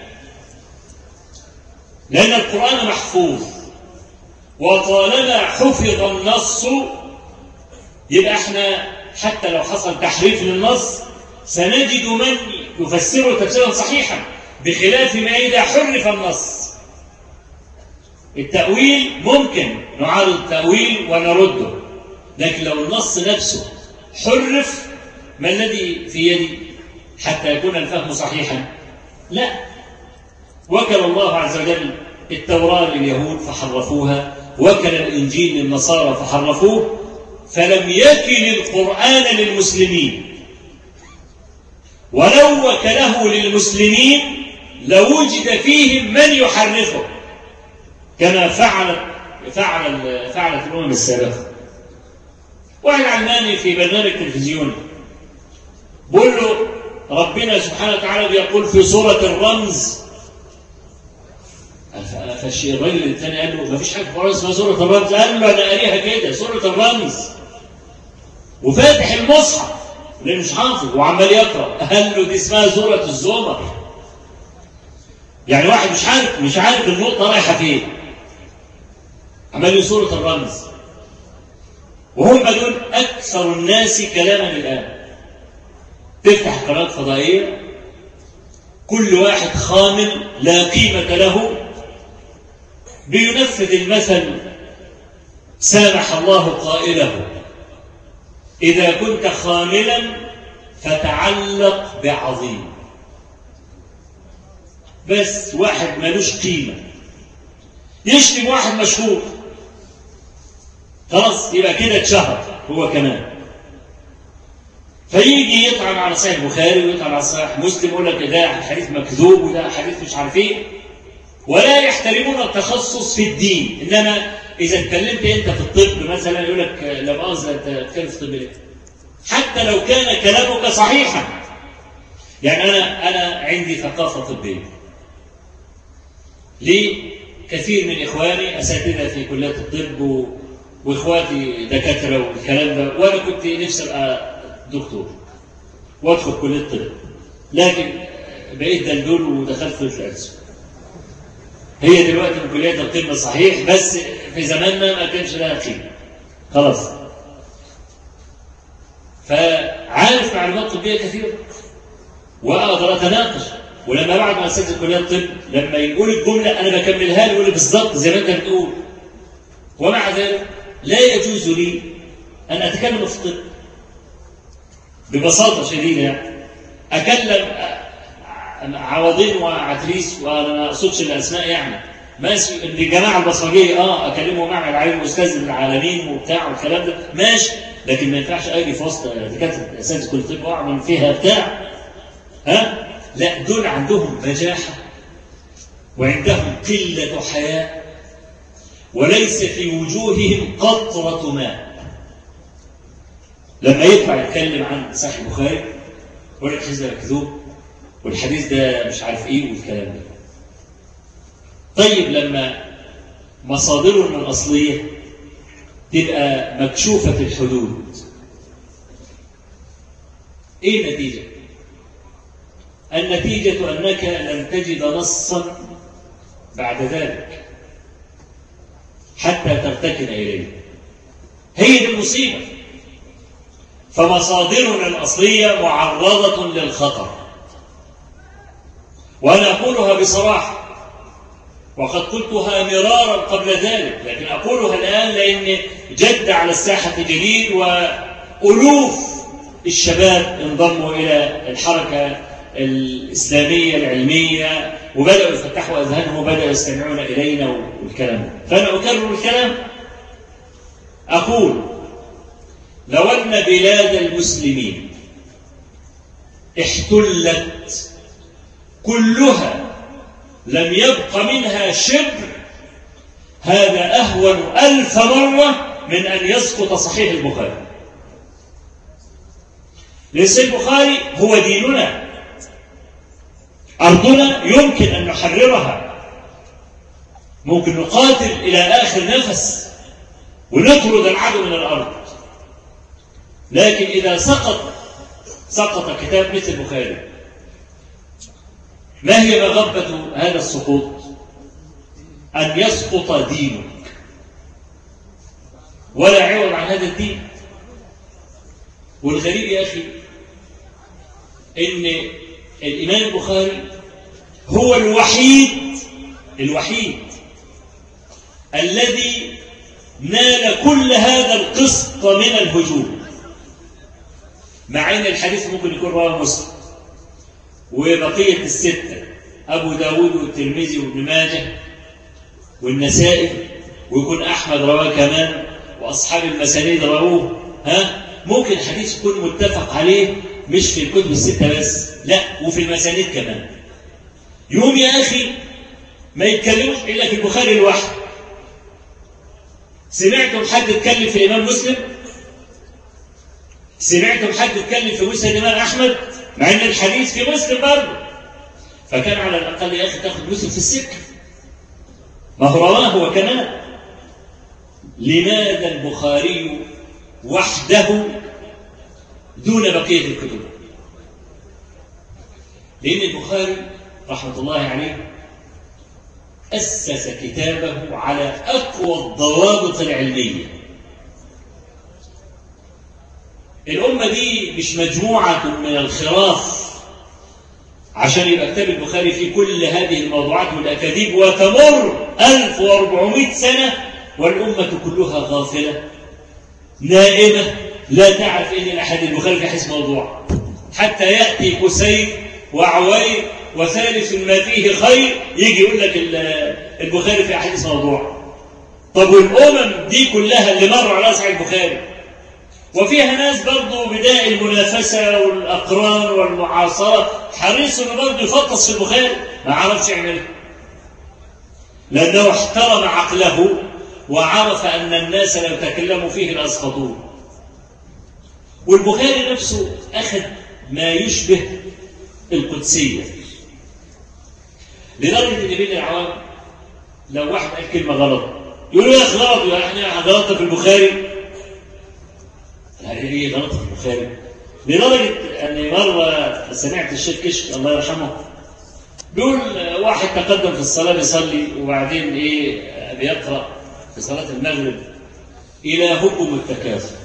[SPEAKER 1] لأن القرآن محفوظ، وطالما حفظ النص يبقى احنا حتى لو حصل تحريف للنص سنجد من يفسره تفسيرا صحيحا، بخلاف ما إذا حرف النص. التأويل ممكن نعارض التأويل ونرده، لكن لو النص نفسه حرف ما الذي في يدي حتى يكون الفهم صحيحا؟ لا. وكل الله عز وجل التوراة لليهود فحرفوها، وكل الإنجيل للنصارى فحرفوه، فلم يكل القرآن للمسلمين. ولو وكله للمسلمين لوجد فيهم من يحرفه كما فعلت الأمم السابقة. واحد علماني في برنامج تلفزيوني بقول له ربنا سبحانه وتعالى بيقول في سورة الرمز، الراجل الثاني قال له ما فيش حاجة في القرآن اسمها سورة الرمز. قال له أنا قاريها كده سورة الرمز، وفاتح المصحف لأنه مش حافظ وعمال يقرأ. قال له دي اسمها سورة الزمر. يعني واحد مش عارف النقطة رايحة فين، عمال سورة الرمز. وهم دول أكثر الناس كلاما الآن. تفتح قناة فضائية كل واحد خامل لا قيمة له بينفذ المثل سامح الله قائله إذا كنت خاملا فتعلق بعظيم. بس واحد ملوش قيمة يشتم واحد مشهور خلاص يبقى كده اتشهر هو كمان، فيجي يطعن على صحيح البخاري ويطعن على صحيح مسلم يقول لك ده حديث مكذوب وده حديث مش عارف ايه، ولا يحترمون التخصص في الدين. انما اذا اتكلمت انت في الطب مثلا يقول لك لا مؤاخذه انت بتتكلم في الطب ليه؟ حتى لو كان كلامك صحيحا. يعني انا عندي ثقافه طبيه. ليه؟ كثير من اخواني اساتذه في كليات الطب واخواتي دكاتره والكلام ده، وانا كنت نفسي ابقى دكتور وادخل كليه الطب، لكن بقيت دلدول ودخلت كليه الألسن. هي دلوقتي من كليات القمه صحيح، بس في زماننا ما كانش لها قيمه خلاص. فعارف معلومات طبيه كثيره واقدر اتناقش، ولما بعد ما اساتذه كليه الطب لما يقول الجمله انا بكملها له يقول بالظبط زي ما انت بتقول. ومع ذلك لا يجوز لي ان اتكلم في الطب ببساطه شديده. اكلم عوضين وعتريس وانا ما اقصدش الاسماء يعني، ماشي الجماعه البصريه اكلمهم مع العالم استاذ العالمين وبتاع والكلام ده ماشي، لكن ما ينفعش اجي في وسط دكاتره اساتذه كليه الطب واعمل فيها بتاع. لا، دول عندهم بجاحة وعندهم قلة حياء وليس في وجوههم قطرة ماء. لما يطلع يتكلم عن صحيح البخاري يقول لك الحديث ده مكذوب والحديث ده مش عارف ايه والكلام ده. طيب لما مصادرهم الأصلية تبقى مكشوفة الحدود، ايه النتيجة؟ النتيجة أنك لن تجد نصا بعد ذلك حتى ترتكن إليه. هي دي المصيبة. فمصادرنا الأصلية معرضة للخطر، وأنا أقولها بصراحة وقد قلتها مرارا قبل ذلك، لكن أقولها الآن لأن جد على الساحة جديد وألوف الشباب انضموا إلى الحركة الإسلامية العلمية وبدأوا يفتحوا أذهانهم وبدأوا يستمعون إلينا والكلام. فأنا أكرر الكلام، أقول لو أن بلاد المسلمين احتلت كلها لم يبق منها شبر، هذا أهون 1000 مرة من أن يسقط صحيح البخاري. ليس البخاري هو ديننا، أرضنا يمكن أن نحررها، ممكن نقاتل إلى آخر نفس ونطرد العدو من الأرض، لكن إذا سقط كتاب مثل البخاري، ما هي مغبة هذا السقوط؟ أن يسقط دينك ولا عوض عن هذا الدين. والغريب يا أخي إن الإمام البخاري هو الوحيد الذي نال كل هذا القسط من الهجوم، مع أن الحديث ممكن يكون رواه مسلم وبقية الستة أبو داود والترمذي وابن ماجه والنسائي، ويكون أحمد رواه كمان وأصحاب المسانيد رواه. ممكن الحديث يكون متفق عليه مش في الكتب الستة بس، لا وفي المسانيد كمان. يوم يا أخي ما يتكلموش إلا في البخاري الواحد. سمعتم حد يتكلم في الإمام مسلم؟ سمعتم حد يتكلم في مسند الإمام أحمد؟ مع أن الحديث في مسلم برضه. فكان على الأقل يا أخي تاخذ مسلم في السكة، ما هو رواه هو كمان. لماذا البخاري وحده دون بقية الكتب؟ لأن البخاري رحمة الله عليه أسس كتابه على أقوى الضوابط العلمية. الأمة دي مش مجموعة من الخراف عشان يبقى كتاب البخاري فيه كل هذه الموضوعات والأكاذيب وتمر 1400 سنة والأمة كلها غافلة نائمة لا تعرف إن الأحاديث البخاري في حديث موضوع، حتى يأتي كسيد وعوير وثالث ما فيه خير يجي يقول لك البخاري في أحاديث موضوع. طب والأمم دي كلها اللي مروا على صحيح البخاري وفيها ناس برضه بداء المنافسة والأقران والمعاصرة حريص إنه برضه يفطس في البخاري، ما عرفش يعملها لأنه احترم عقله وعرف أن الناس لو تكلموا فيه لأسقطوه. والبخاري نفسه أخذ ما يشبه القدسية، لدرجة إن بين العوام لو واحد قال كلمة غلط يقول له يا أخي غلط، يعني غلطت في البخاري. يعني إيه غلط في البخاري؟ لدرجة أن مرة سمعت الشيخ كشك الله يرحمه بيقول واحد تقدم في الصلاة بيصلي وبعدين بيقرأ في صلاة المغرب إلهكم التكاثر،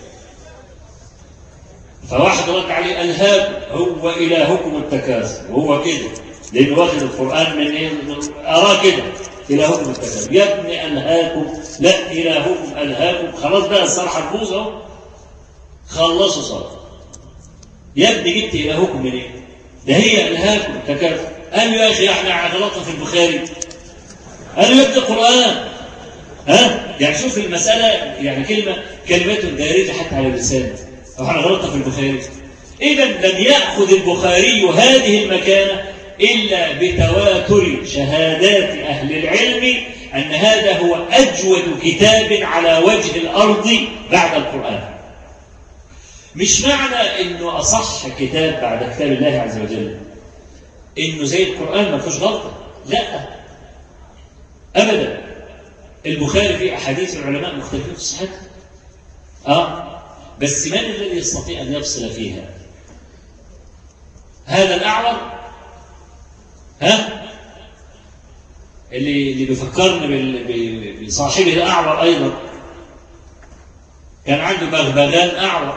[SPEAKER 1] فواحد رد عليه ألهاكم، هو إلهكم التكاثر وهو كده لأنه واخد القرآن من أراه كده إلهكم التكاثر. يا ابني ألهاكم، لا إلهكم ألهاكم. خلاص بقى الصراحة تبوظ اهو، خلصوا صلاة. يا ابني جبت إلهكم من إيه؟ ده هي ألهاكم التكاثر. قال يا أخي احنا غلطنا في البخاري. قال يا ابني القرآن يعني شوف المسألة، يعني كلمات دارجة حتى على اللسان. احنا غلطنا في البخاري. إذن لم يأخذ البخاري هذه المكانة إلا بتواتر شهادات أهل العلم أن هذا هو أجود كتاب على وجه الأرض بعد القرآن. مش معنى أنه أصح كتاب بعد كتاب الله عز وجل أنه زي القرآن ما فيهوش غلطة، لا أبدا. البخاري فيه أحاديث العلماء مختلفين في صحتها، بس من الذي يستطيع أن يفصل فيها؟ هذا الأعور، اللي بيفكرني بصاحبه الأعور أيضا، كان عنده بغبغان أعور،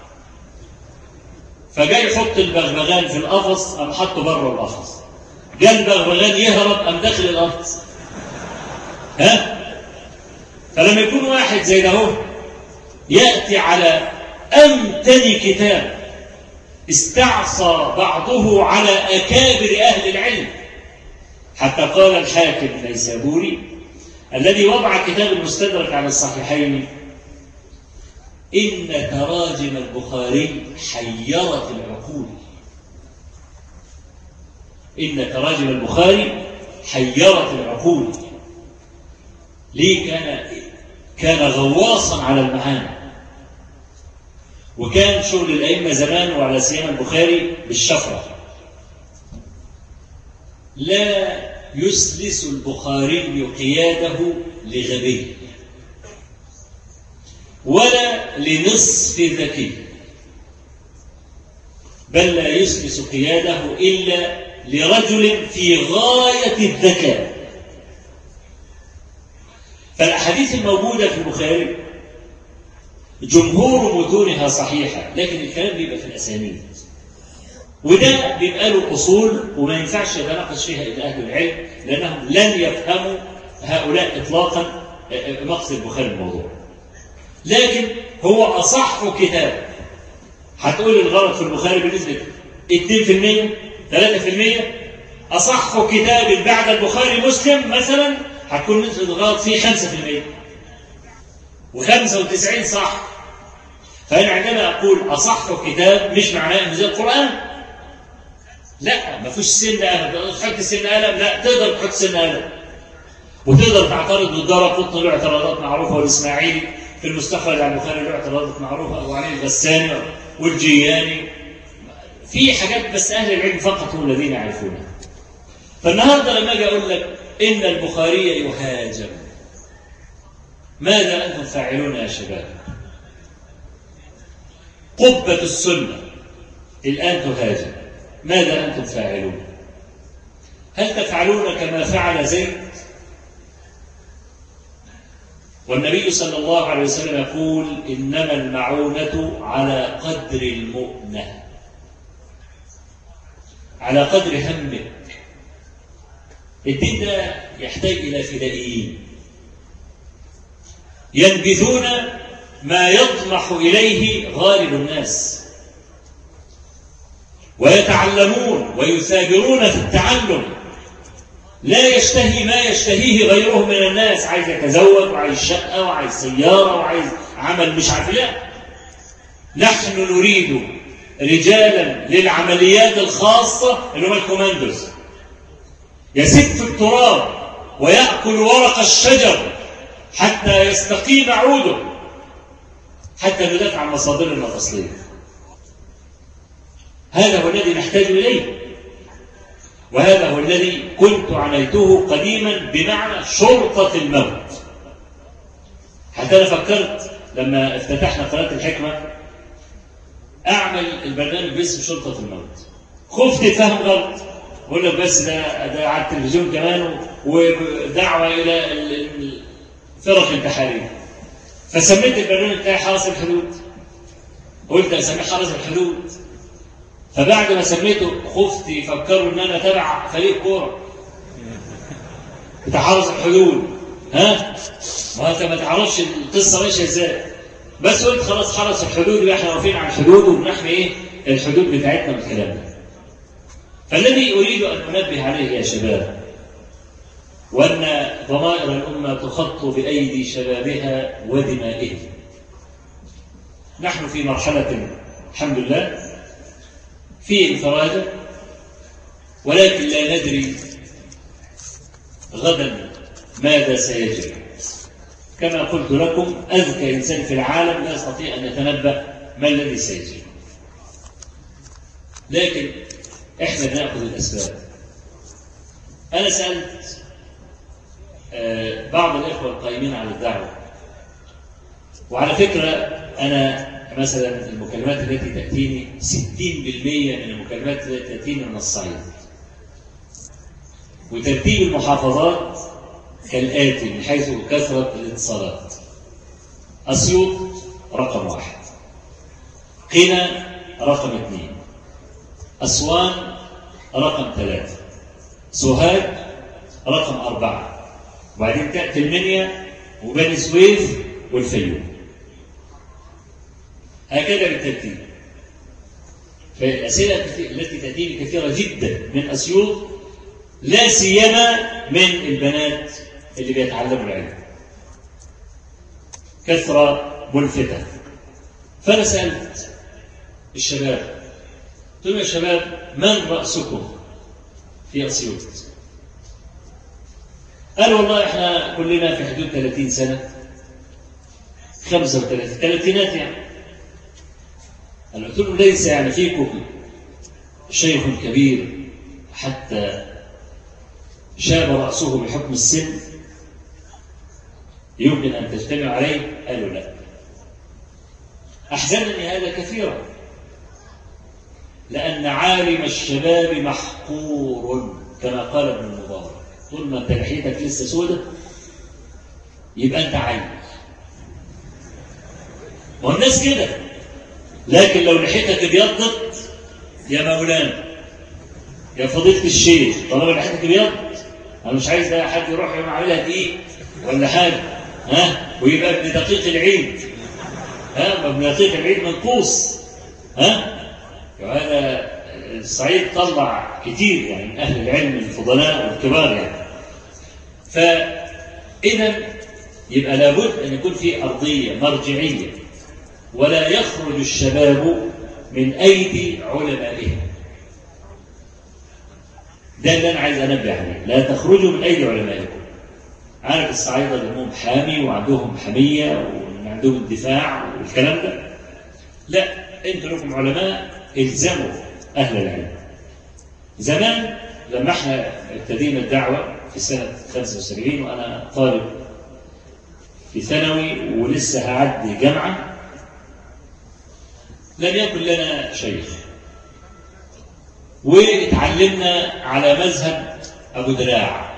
[SPEAKER 1] فجاي يحط البغبغان في القفص، قام حطه بره القفص، جاء البغبغان يهرب، قام داخل القفص. فلما يكون واحد زي ده يأتي على أمتن كتاب استعصى بعضه على أكابر أهل العلم، حتى قال الحاكم النيسابوري الذي وضع كتاب المستدرك على الصحيحين: إن تراجم البخاري حيرت العقول. إن تراجم البخاري حيرت العقول. ليه؟ كان غواصا على المعاني، وكان شغل الأئمة زمان وعلى سيما البخاري بالشفرة. لا يسلس البخاري قياده لغبي ولا لنصف ذكي، بل لا يسلس قياده إلا لرجل في غاية الذكاء. فالأحاديث الموجودة في البخاري جمهور متونها صحيحة، لكن الكلام بيبقى في الأسانيد، وده بيبقى له أصول وما ينفعش يتناقش فيها إلا أهل العلم، لأنهم لن يفهموا هؤلاء إطلاقا مقصد البخاري الموضوع. لكن هو أصح كتاب. هتقول الغلط في البخاري بنسبة 2%، 3%. أصح كتاب بعد البخاري مسلم مثلا هتكون نسبة الغلط فيه 5%، و95 صح. فأنا عندما أقول أصح كتاب مش معناه إنه زي القرآن، لا، ما فيش سن قلم، تحط سن قلم، لا، تقدر تحط سن قلم، وتقدر تعترض بالدرقطني له اعتراضات معروفة، والإسماعيلي في المستخرج على البخاري له اعتراضات معروفة، أبو علي الغساني والجياني، في حاجات بس أهل العلم فقط هم الذين يعرفونها. فالنهارده لما أجي أقول لك إن البخاري يهاجم، ماذا أنتم فاعلون يا شباب؟ قبة السنة الآن تهاجم، ماذا أنتم فاعلون؟ هل تفعلون كما فعل زيد؟ والنبي صلى الله عليه وسلم يقول: إنما المعونة على قدر المؤنة، على قدر همك. الدين ده يحتاج إلى فدائيين ينبذون ما يطمح إليه غالب الناس، ويتعلمون ويثابرون في التعلم، لا يشتهي ما يشتهيه غيره من الناس، عايز يتزوج وعايز شقة وعايز سيارة وعايز عمل مش عارف. لا، نحن نريد رجالا للعمليات الخاصة اللي هم الكوماندوز، يسف التراب ويأكل ورق الشجر حتى يستقيم عوده، حتى ندافع عن مصادرنا الأصلية. هذا هو الذي نحتاج إليه، وهذا هو الذي كنت عنيته قديما بمعنى شرطة الموت. حتى أنا فكرت لما افتتحنا قناة الحكمة أعمل البرنامج باسم شرطة الموت، خفت فهم غلط، أقول لك بس ده على التلفزيون كمان ودعوة إلى الفرق الانتحارية، فسميت البرنامج بتاعي حرس الحدود، قلت أسميه حرس الحدود. فبعد ما سميته خفت يفكروا ان انا تبع فريق كوره بتاع حرس الحدود. ما انت ما تعرفش القصه ماشيه ازاي، بس قلت خلاص حرس الحدود واحنا واقفين على الحدود وبنحمي ايه الحدود بتاعتنا من الكلام ده. فالذي اريد ان انبه عليه يا شباب، وان ضمائر الامه تخط بايدي شبابها ودمائهم. نحن في مرحله الحمد لله في انفراجة، ولكن لا ندري غدا ماذا سيجري. كما قلت لكم أذكى إنسان في العالم لا يستطيع أن يتنبأ ما الذي سيجري، لكن إحنا بنأخذ الأسباب. أنا سألت بعض الإخوة القائمين على الدعوة، وعلى فكرة أنا مثلا المكالمات التي تأتيني 60% من المكالمات التي تأتيني من الصعيد، وترتيب المحافظات كالآتي من حيث كثرة الاتصالات: أسيوط رقم 1، قنا رقم 2، أسوان رقم 3، سوهاج رقم 4، وبعدين تأتي المنيا وبني سويف والفيوم، هكذا بالترتيب. فالأسئلة التي تأتيني كثيرة جدا من أسيوط، لا سيما من البنات اللي بيتعلموا العلم، كثرة ملفتة. فأنا سألت الشباب، قلت لهم: يا شباب، من رأسكم في أسيوط؟ قالوا: والله إحنا كلنا في حدود 30 سنة، 35 ثلاثينات يعني. قلت لهم: ليس يعني فيكم شيخ كبير حتى شاب رأسه بحكم السن يمكن أن تجتمع عليه؟ قالوا: لا. أحزنني هذا كثيرا، لأن عالم الشباب محقور كما قال ابن المبارك: طول ما انت لحيتك لسه سودة يبقى انت عيل. والناس كده، لكن لو لحيتك ابيضت يا مولانا يا فضيلة الشيخ، طالما لحيتك ابيض انا مش عايز بقى حد يروح يوم عاملها دقيق ولا حاجه، ويبقى ابن دقيق العيد، ابن دقيق العيد منقوص. وهذا الصعيد طلع كتير يعني من أهل العلم الفضلاء والكبار يعني. فإذا يبقى لابد أن يكون في أرضية مرجعية، ولا يخرج الشباب من أيدي علمائهم. ده اللي أنا عايز أنبه عليه، لا تخرجوا من أيدي علمائكم. عارف الصعايدة لهم حامي وعندهم حمية وعندهم الدفاع والكلام ده؟ لا، أنتم لكم علماء، الزموا أهل العلم. زمان لما احنا ابتدينا الدعوة في سنة 75 وأنا طالب في ثانوي ولسه هعدي جامعة، لم يكن لنا شيخ، واتعلمنا على مذهب أبو دراع،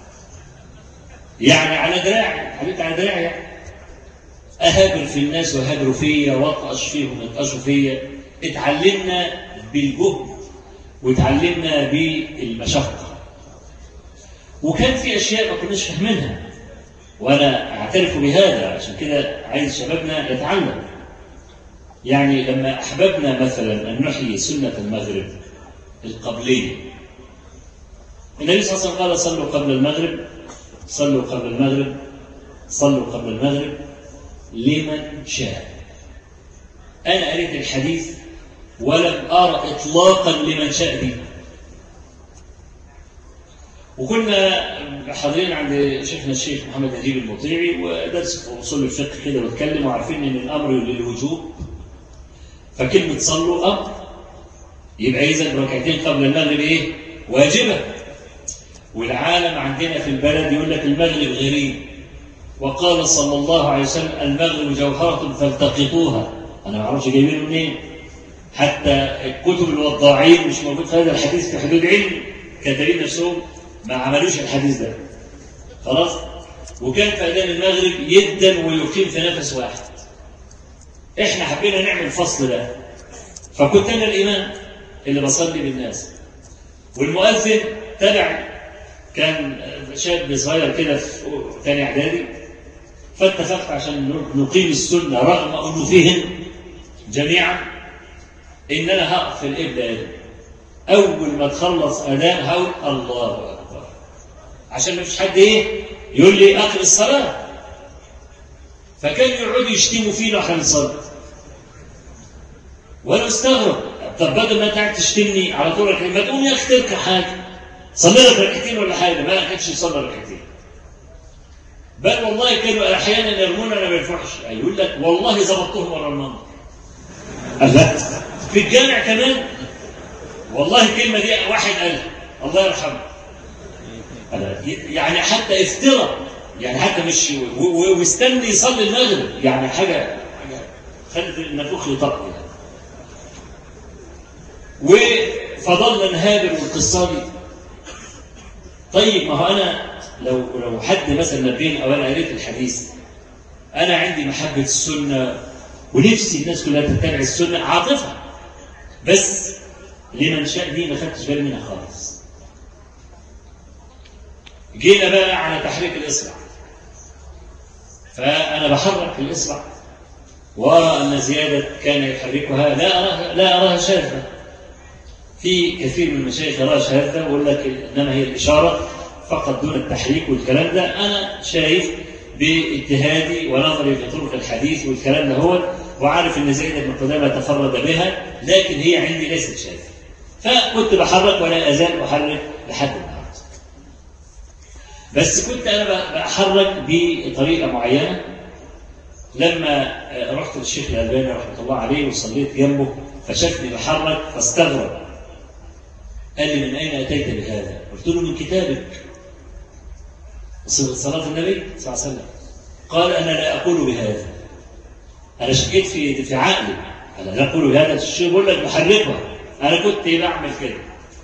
[SPEAKER 1] يعني على دراعي، حبيت على دراعي يعني. أهاجر في الناس وهاجروا فيا، وأطقش فيهم وأطقشوا فيا. اتعلمنا بالجهد واتعلمنا بالمشقة، وكان في أشياء ما كناش فاهمينها، وأنا أعترف بهذا، عشان كده عايز شبابنا يتعلم. يعني لما أحببنا مثلا أن نحيي سنة المغرب القبلية، النبي صلى الله عليه وسلم قال: صلوا قبل المغرب، صلوا قبل المغرب، صلوا قبل المغرب لمن شاء. أنا قريت الحديث ولم أرى إطلاقا لمن شاء دي. وكنا حاضرين عند شيخنا الشيخ محمد نجيب المطيعي، ودرس في أصول الفقه كده، واتكلم، وعارفين إن الأمر للوجوب، فكلمة صلوا أمر، يبقى إذا ركعتين قبل المغرب إيه؟ واجبة. والعالم عندنا في البلد يقول لك المغرب غريب، وقال صلى الله عليه وسلم: المغرب جوهرة فالتقطوها. أنا ما أعرفش جايبينه منين، حتى الكتب الوضاعين مش موجود في هذا الحديث في حدود علم، كاتبين نفسهم ما عملوش الحديث ده خلاص. وكان في أذان المغرب يدن ويقيم في نفس واحد. إحنا حبينا نعمل الفصل ده، فكنت أنا الإمام اللي بصلي بالناس، والمؤذن تبع كان شاب صغير كده في ثاني إعدادي. فاتفقت عشان نقيم السنة رغم أنه فيهن جميعا إن أنا هقف في القبلة، أول ما تخلص أذان هقول الله أكبر، عشان ما فيش حد يقول لي آخر الصلاة. فكان يقعدوا يشتموا فينا واحنا بنصلي، وأنا استغرب، طب بدل ما انت قاعد تشتمني على طول ركعتين، ما تقوم يا اخي تركع حاجه، صلي لك ركعتين ولا حاجه. ما كانش يصلي ركعتين، بل والله كانوا احيانا يرمونا ما بينفعش، يقول لك والله ظبطتهم ورا المنبر. لا في الجامع كمان، والله الكلمه دي واحد قالها الله يرحمه، يعني حتى افترى، يعني حتى مش واستني يصلي المغرب، يعني حاجه خلت النفوخ يطق يعني. وفضلنا نهاجر والقصه دي. طيب ما هو انا لو حد مثلا نبهني او انا قريت الحديث، انا عندي محبه السنه ونفسي الناس كلها تتبع السنه، عاطفه، بس لمن شاء دي ما خدتش بالي منها خالص. جينا بقى على تحريك الاصبع، فانا بحرك الاصبع وارى ان زياده كان يحركها لا اراها شاذه. في كثير من المشايخ يراها شاذه ويقول لك انما هي الاشاره فقط دون التحريك والكلام ده. انا شايف باجتهادي ونظري في طرق الحديث والكلام ده هو، وعارف ان زيد بن قدامه تفرد بها، لكن هي عندي ليست شاذه. فكنت بحرك ولا ازال احرك لحد النهارده. بس كنت انا بحرك بطريقه معينه. لما رحت للشيخ الألباني رحمه الله عليه وصليت جنبه فشافني بحرك فاستغرب، قال لي من اين اتيت بهذا؟ قلت له من كتابك صلاة النبي صلى الله عليه وسلم. قال انا لا اقول بهذا، انا شكيت في عقلي، انا لا اقول بهذا الشيء، بقول لك بحركها، انا كنت بعمل كده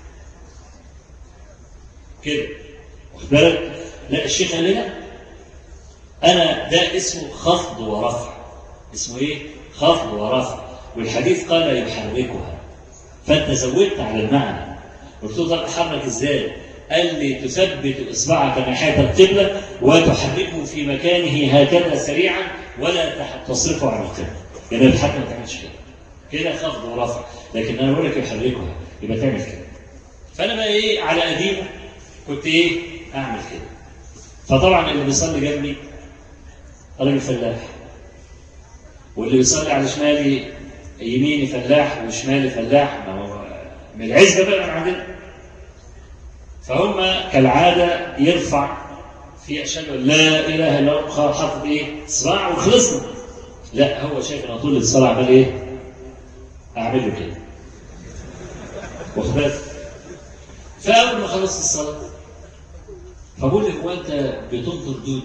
[SPEAKER 1] واخد بالك. لا الشيخ قال لي لا، انا ده اسمه خفض ورفع. اسمه ايه؟ خفض ورفع، والحديث قال يحركها، فانت زودت على المعنى. قلت له طب احرك ازاي؟ قال لي تثبت اصبعك ناحيه القبله وتحركه في مكانه هكذا سريعا ولا تصرفه عن القبله. يعني الحكم ما تعملش كده خفض ورفع، لكن انا بقول لك يحركها يبقى تعمل كده. فانا بقى ايه على قديمه كنت ايه اعمل كده. فطبعا اللي بيصلي جنبي راجل فلاح، واللي بيصلي على شمالي يميني فلاح وشمالي فلاح، ما هو من العزبه بقى من عندنا. فهم كالعاده يرفع في اشهد لا اله الا الله، حاطط ايه صباع وخلصنا. لا هو شايف ان طول الصلاه عمال ايه اعمل له كده واخد بالك. فاول ما خلصت الصلاه فبقول لك هو انت بتنطر دود؟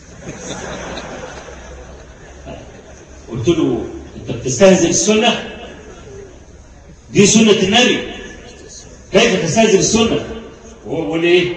[SPEAKER 1] قلت له انت بتستهزئ السنه دي، سنه النبي، كيف تستهزئ السنه؟ وهو بيقول ايه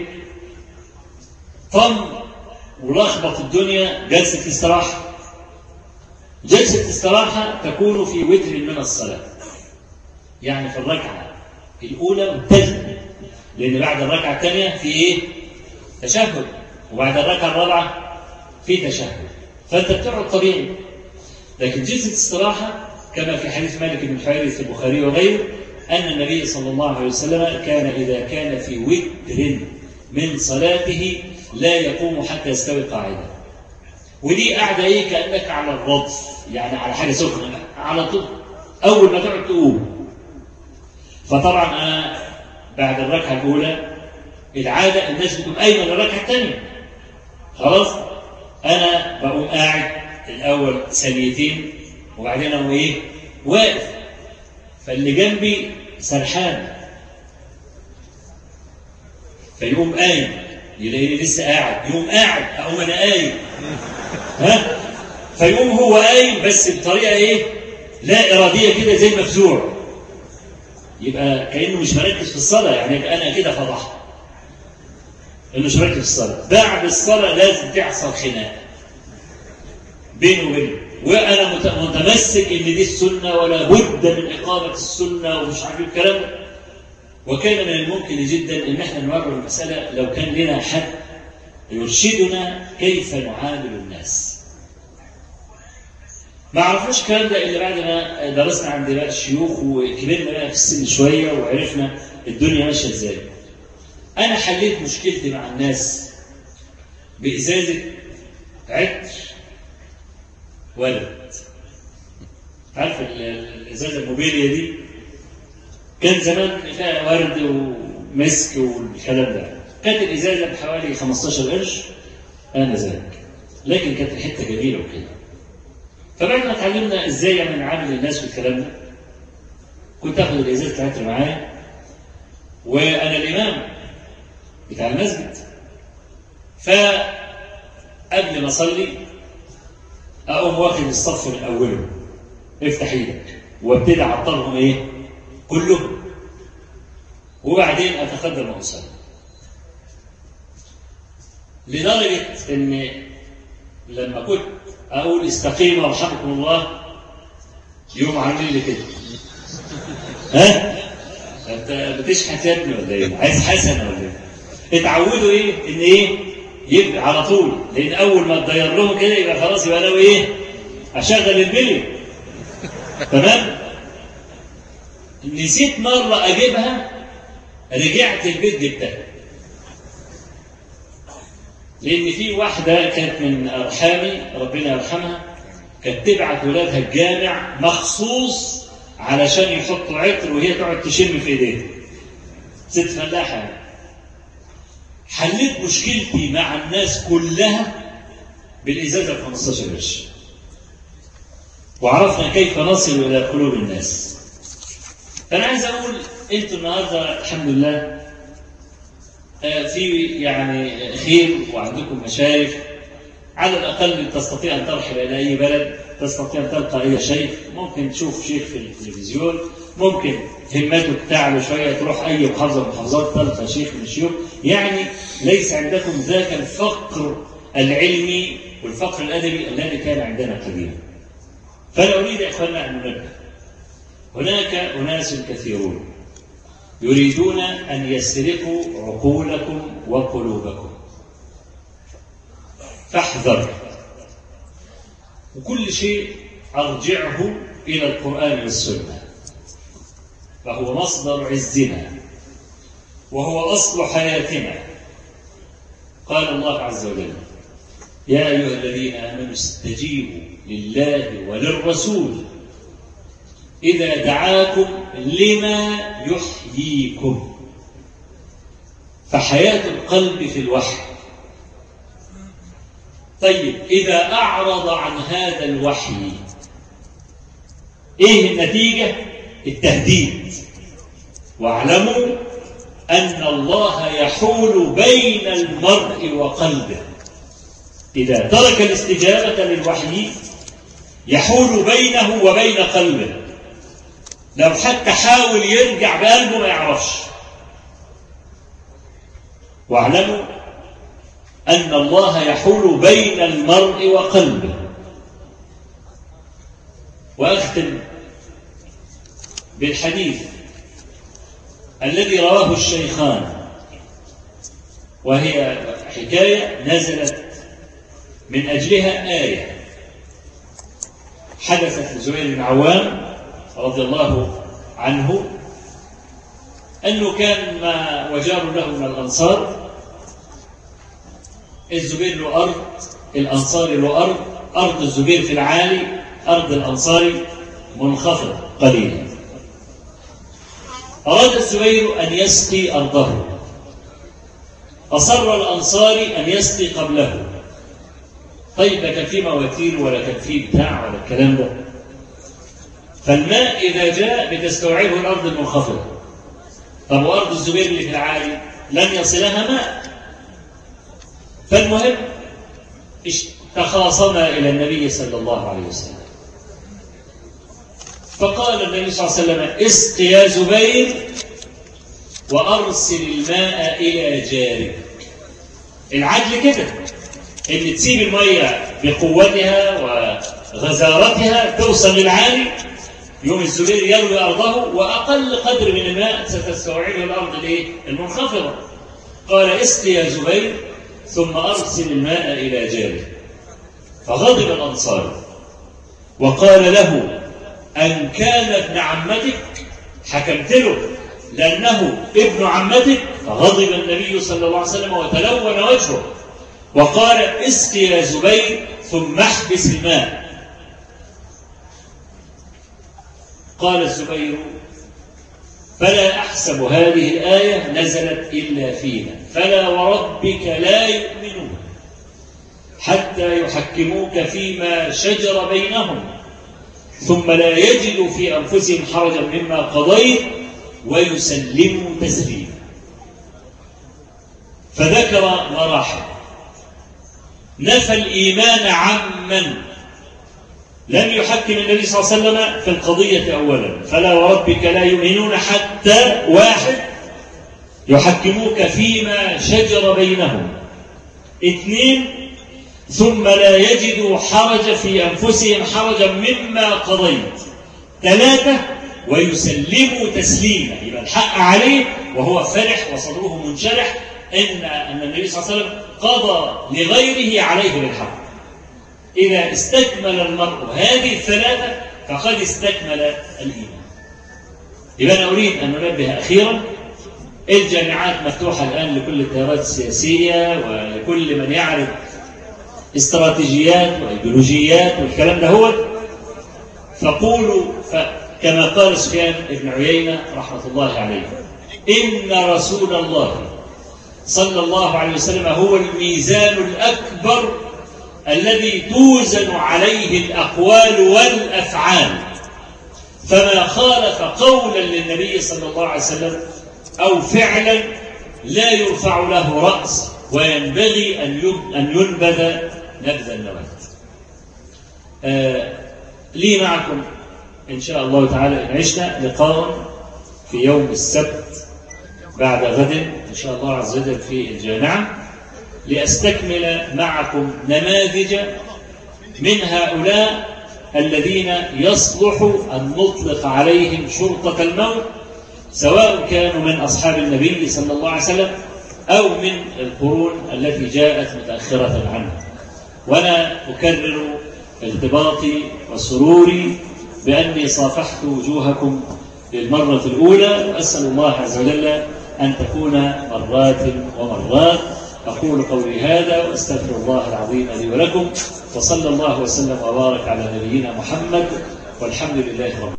[SPEAKER 1] طم ولخبط الدنيا. جلسه استراحه، جلسه استراحه تكون في وتر من الصلاه، يعني في الركعه الاولى مبتدئ، لان بعد الركعه الثانيه في ايه تشهد، وبعد الركعه الرابعه في تشهد، فانت بتقعد طبيعي. لكن جلسه استراحه كما في حديث مالك بن الحويرث في البخاري وغيره ان النبي صلى الله عليه وسلم كان اذا كان في وتر من صلاته لا يقوم حتى يستوي قاعدا. ودي قاعده ايه كانك على الرضف، يعني على حاجه سخنه على طول، اول ما تقعد تقوم. فطبعا انا بعد الركعه الاولى العاده الناس بتقوم قايمه للركعه الثانيه، خلاص انا بقوم قاعد الاول ثانيتين وبعدين اقوم ايه واقف، فاللي جنبي سرحان فيقوم قايم يلاقيني لسه قاعد، يقوم قاعد اقوم انا قايم، ها فيقوم هو قايم بس بطريقه ايه لا اراديه كده زي المفزوع، يبقى كانه مش مركز في الصلاه، يعني انا كده فضحت انه مش مركز في الصلاه. بعد الصلاه لازم تحصل خناقه بينه وبينه، وانا متمسك ان دي السنه ولا بد من اقامه السنه ومش عارف الكلام ده. وكان من الممكن جدا ان احنا نمرر المساله لو كان لنا حد يرشدنا كيف نعامل الناس. ما عرفناش الكلام ده الا بعد ما درسنا عند بقى الشيوخ وكبرنا بقى في السن شويه وعرفنا الدنيا ماشيه ازاي. انا حليت مشكلتي مع الناس بازازه عطر ولد، عارف الازازه الموبيليا دي كان زمان فيها ورد ومسك والكلام ده. كانت الإزازة بحوالي 15 قرش آنذاك، لكن كانت الحتة جميلة وكده. فبعد ما اتعلمنا إزاي يعني نعامل الناس والكلام ده، كنت آخد الإزازة بتاعتي معايا وأنا الإمام بتاع المسجد، فقبل ما أصلي أقوم واخد الصف من أوله، افتح إيدك، وابتدي أعطلهم إيه؟ كلهم، وبعدين أتقدم وأصلي. لدرجة إن لما كنت أقول استقيموا رحمكم الله يوم عاملين لي كده. ها؟ أنت بتشحت يا ابني ولا إيه؟ عايز حسنة ولا إيه؟ اتعودوا إيه؟ إن إيه؟ يبقى على طول، لأن أول ما تغير لهم كده يبقى خلاص يبقى أنا إيه؟ أشغل البلي. تمام؟ نسيت مرة أجيبها، رجعت البيت جبتها. لأن في واحدة كانت من أرحامي ربنا يرحمها، كانت تبعت ولادها الجامع مخصوص علشان يحطوا عطر وهي تقعد تشم في إيديها. ست فلاحة. حليت مشكلتي مع الناس كلها بالإزازة 15 قرش، وعرفنا كيف نصل إلى قلوب الناس. أنا عايز أقول أنتوا النهارده الحمد لله في يعني خير وعندكم مشايخ، على الأقل تستطيع أن ترحل إلى أي بلد، تستطيع أن تلقى أي شيخ، ممكن تشوف شيخ في التلفزيون، ممكن همتك تعلى شوية تروح أي محافظة من المحافظات تلقى شيخ من الشيوخ. يعني ليس عندكم ذاك الفقر العلمي والفقر الأدبي الذي كان عندنا قديما. فأنا أريد يا إخواننا أن ننبه، هناك أناس كثيرون يريدون أن يسرقوا عقولكم وقلوبكم، فاحذر. وكل شيء أرجعه إلى القرآن والسنة، فهو مصدر عزنا وهو أصل حياتنا. قال الله عز وجل: يا أيها الذين آمنوا استجيبوا لله وللرسول إذا دعاكم لما يحييكم. فحياة القلب في الوحي. طيب إذا أعرض عن هذا الوحي إيه النتيجة؟ التهديد. واعلموا أن الله يحول بين المرء وقلبه. إذا ترك الاستجابة للوحي يحول بينه وبين قلبه، لو حتى حاول يرجع بقلبه ما يعرفش. واعلموا أن الله يحول بين المرء وقلبه. وأختم بالحديث الذي رواه الشيخان، وهي حكاية نزلت من أجلها آية حدثت لزبير بن عوام رضي الله عنه، أنه كان مع وجار له من الأنصار، الزبير له أرض، الأنصاري له أرض، أرض الزبير في العالي، أرض الأنصاري منخفض قليلا. أراد الزبير أن يسقي أرضه، أصر الأنصاري أن يسقي قبله. طيب لا كان في مواتير ولا كان في بتاع ولا الكلام ده، فالماء إذا جاء بتستوعبه الأرض المنخفضة. طب وأرض الزبير اللي في العالي لن يصلها ماء. فالمهم تخاصما إلى النبي صلى الله عليه وسلم، فقال النبي صلى الله عليه وسلم: اسق يا زبير وأرسل الماء إلى جارك. العدل كده، إن تسيب المية بقوتها وغزارتها توصل للعالي، يوم الزبير يروي أرضه وأقل قدر من الماء ستستوعبه الأرض المنخفضة. قال: اسق يا زبير ثم أرسل الماء إلى جارك. فغضب الأنصار وقال له: أن كان ابن عمتك حكمت له لأنه ابن عمتك. فغضب النبي صلى الله عليه وسلم وتلون وجهه وقال: اسق يا زبير ثم احبس الماء. قال الزبير: فلا أحسب هذه الآية نزلت إلا فينا فلا وربك لا يؤمنون حتى يحكموك فيما شجر بينهم ثم لا يجدوا في أنفسهم حرجا مما قضيت ويسلموا تسليما. فذكر مراحل، نفى الإيمان عمن لم يحكم النبي صلى الله عليه وسلم في القضية أولا، فلا وربك لا يؤمنون حتى واحد يحكموك فيما شجر بينهم، اثنين ثم لا يجدوا حرج في أنفسهم حرجا مما قضيت، ثلاثة ويسلموا تسليما، يبقى الحق عليه وهو فرح وصدره منشرح أن النبي صلى الله عليه وسلم قضى لغيره عليه بالحق. إذا استكمل المرء هذه الثلاثة فقد استكمل الإيمان. يبقى أنا أريد أن ننبه أخيرا، الجامعات مفتوحة الآن لكل التيارات السياسية ولكل من يعرف استراتيجيات وإيديولوجيات والكلام ده هو، فقولوا كما قال سفيان بن عيينة رحمة الله عليه: إن رسول الله صلى الله عليه وسلم هو الميزان الأكبر الذي توزن عليه الأقوال والأفعال، فما خالف قولا للنبي صلى الله عليه وسلم أو فعلا لا يرفع له رأس وينبغي أن ينبذ نبذ النواة. لي معكم إن شاء الله تعالى إن عشنا لقاء في يوم السبت بعد غد إن شاء الله عز وجل في الجامعة، لأستكمل معكم نماذج من هؤلاء الذين يصلح أن نطلق عليهم شرطة الموت، سواء كانوا من أصحاب النبي صلى الله عليه وسلم أو من القرون التي جاءت متأخرة عنه. وأنا أكرر ارتباطي وسروري بأني صافحت وجوهكم للمرة الأولى، وأسأل الله عز وجل أن تكون مرات ومرات. أقول قولي هذا وأستغفر الله العظيم لي ولكم، وصلى الله وسلم وبارك على نبينا محمد، والحمد لله رب العالمين.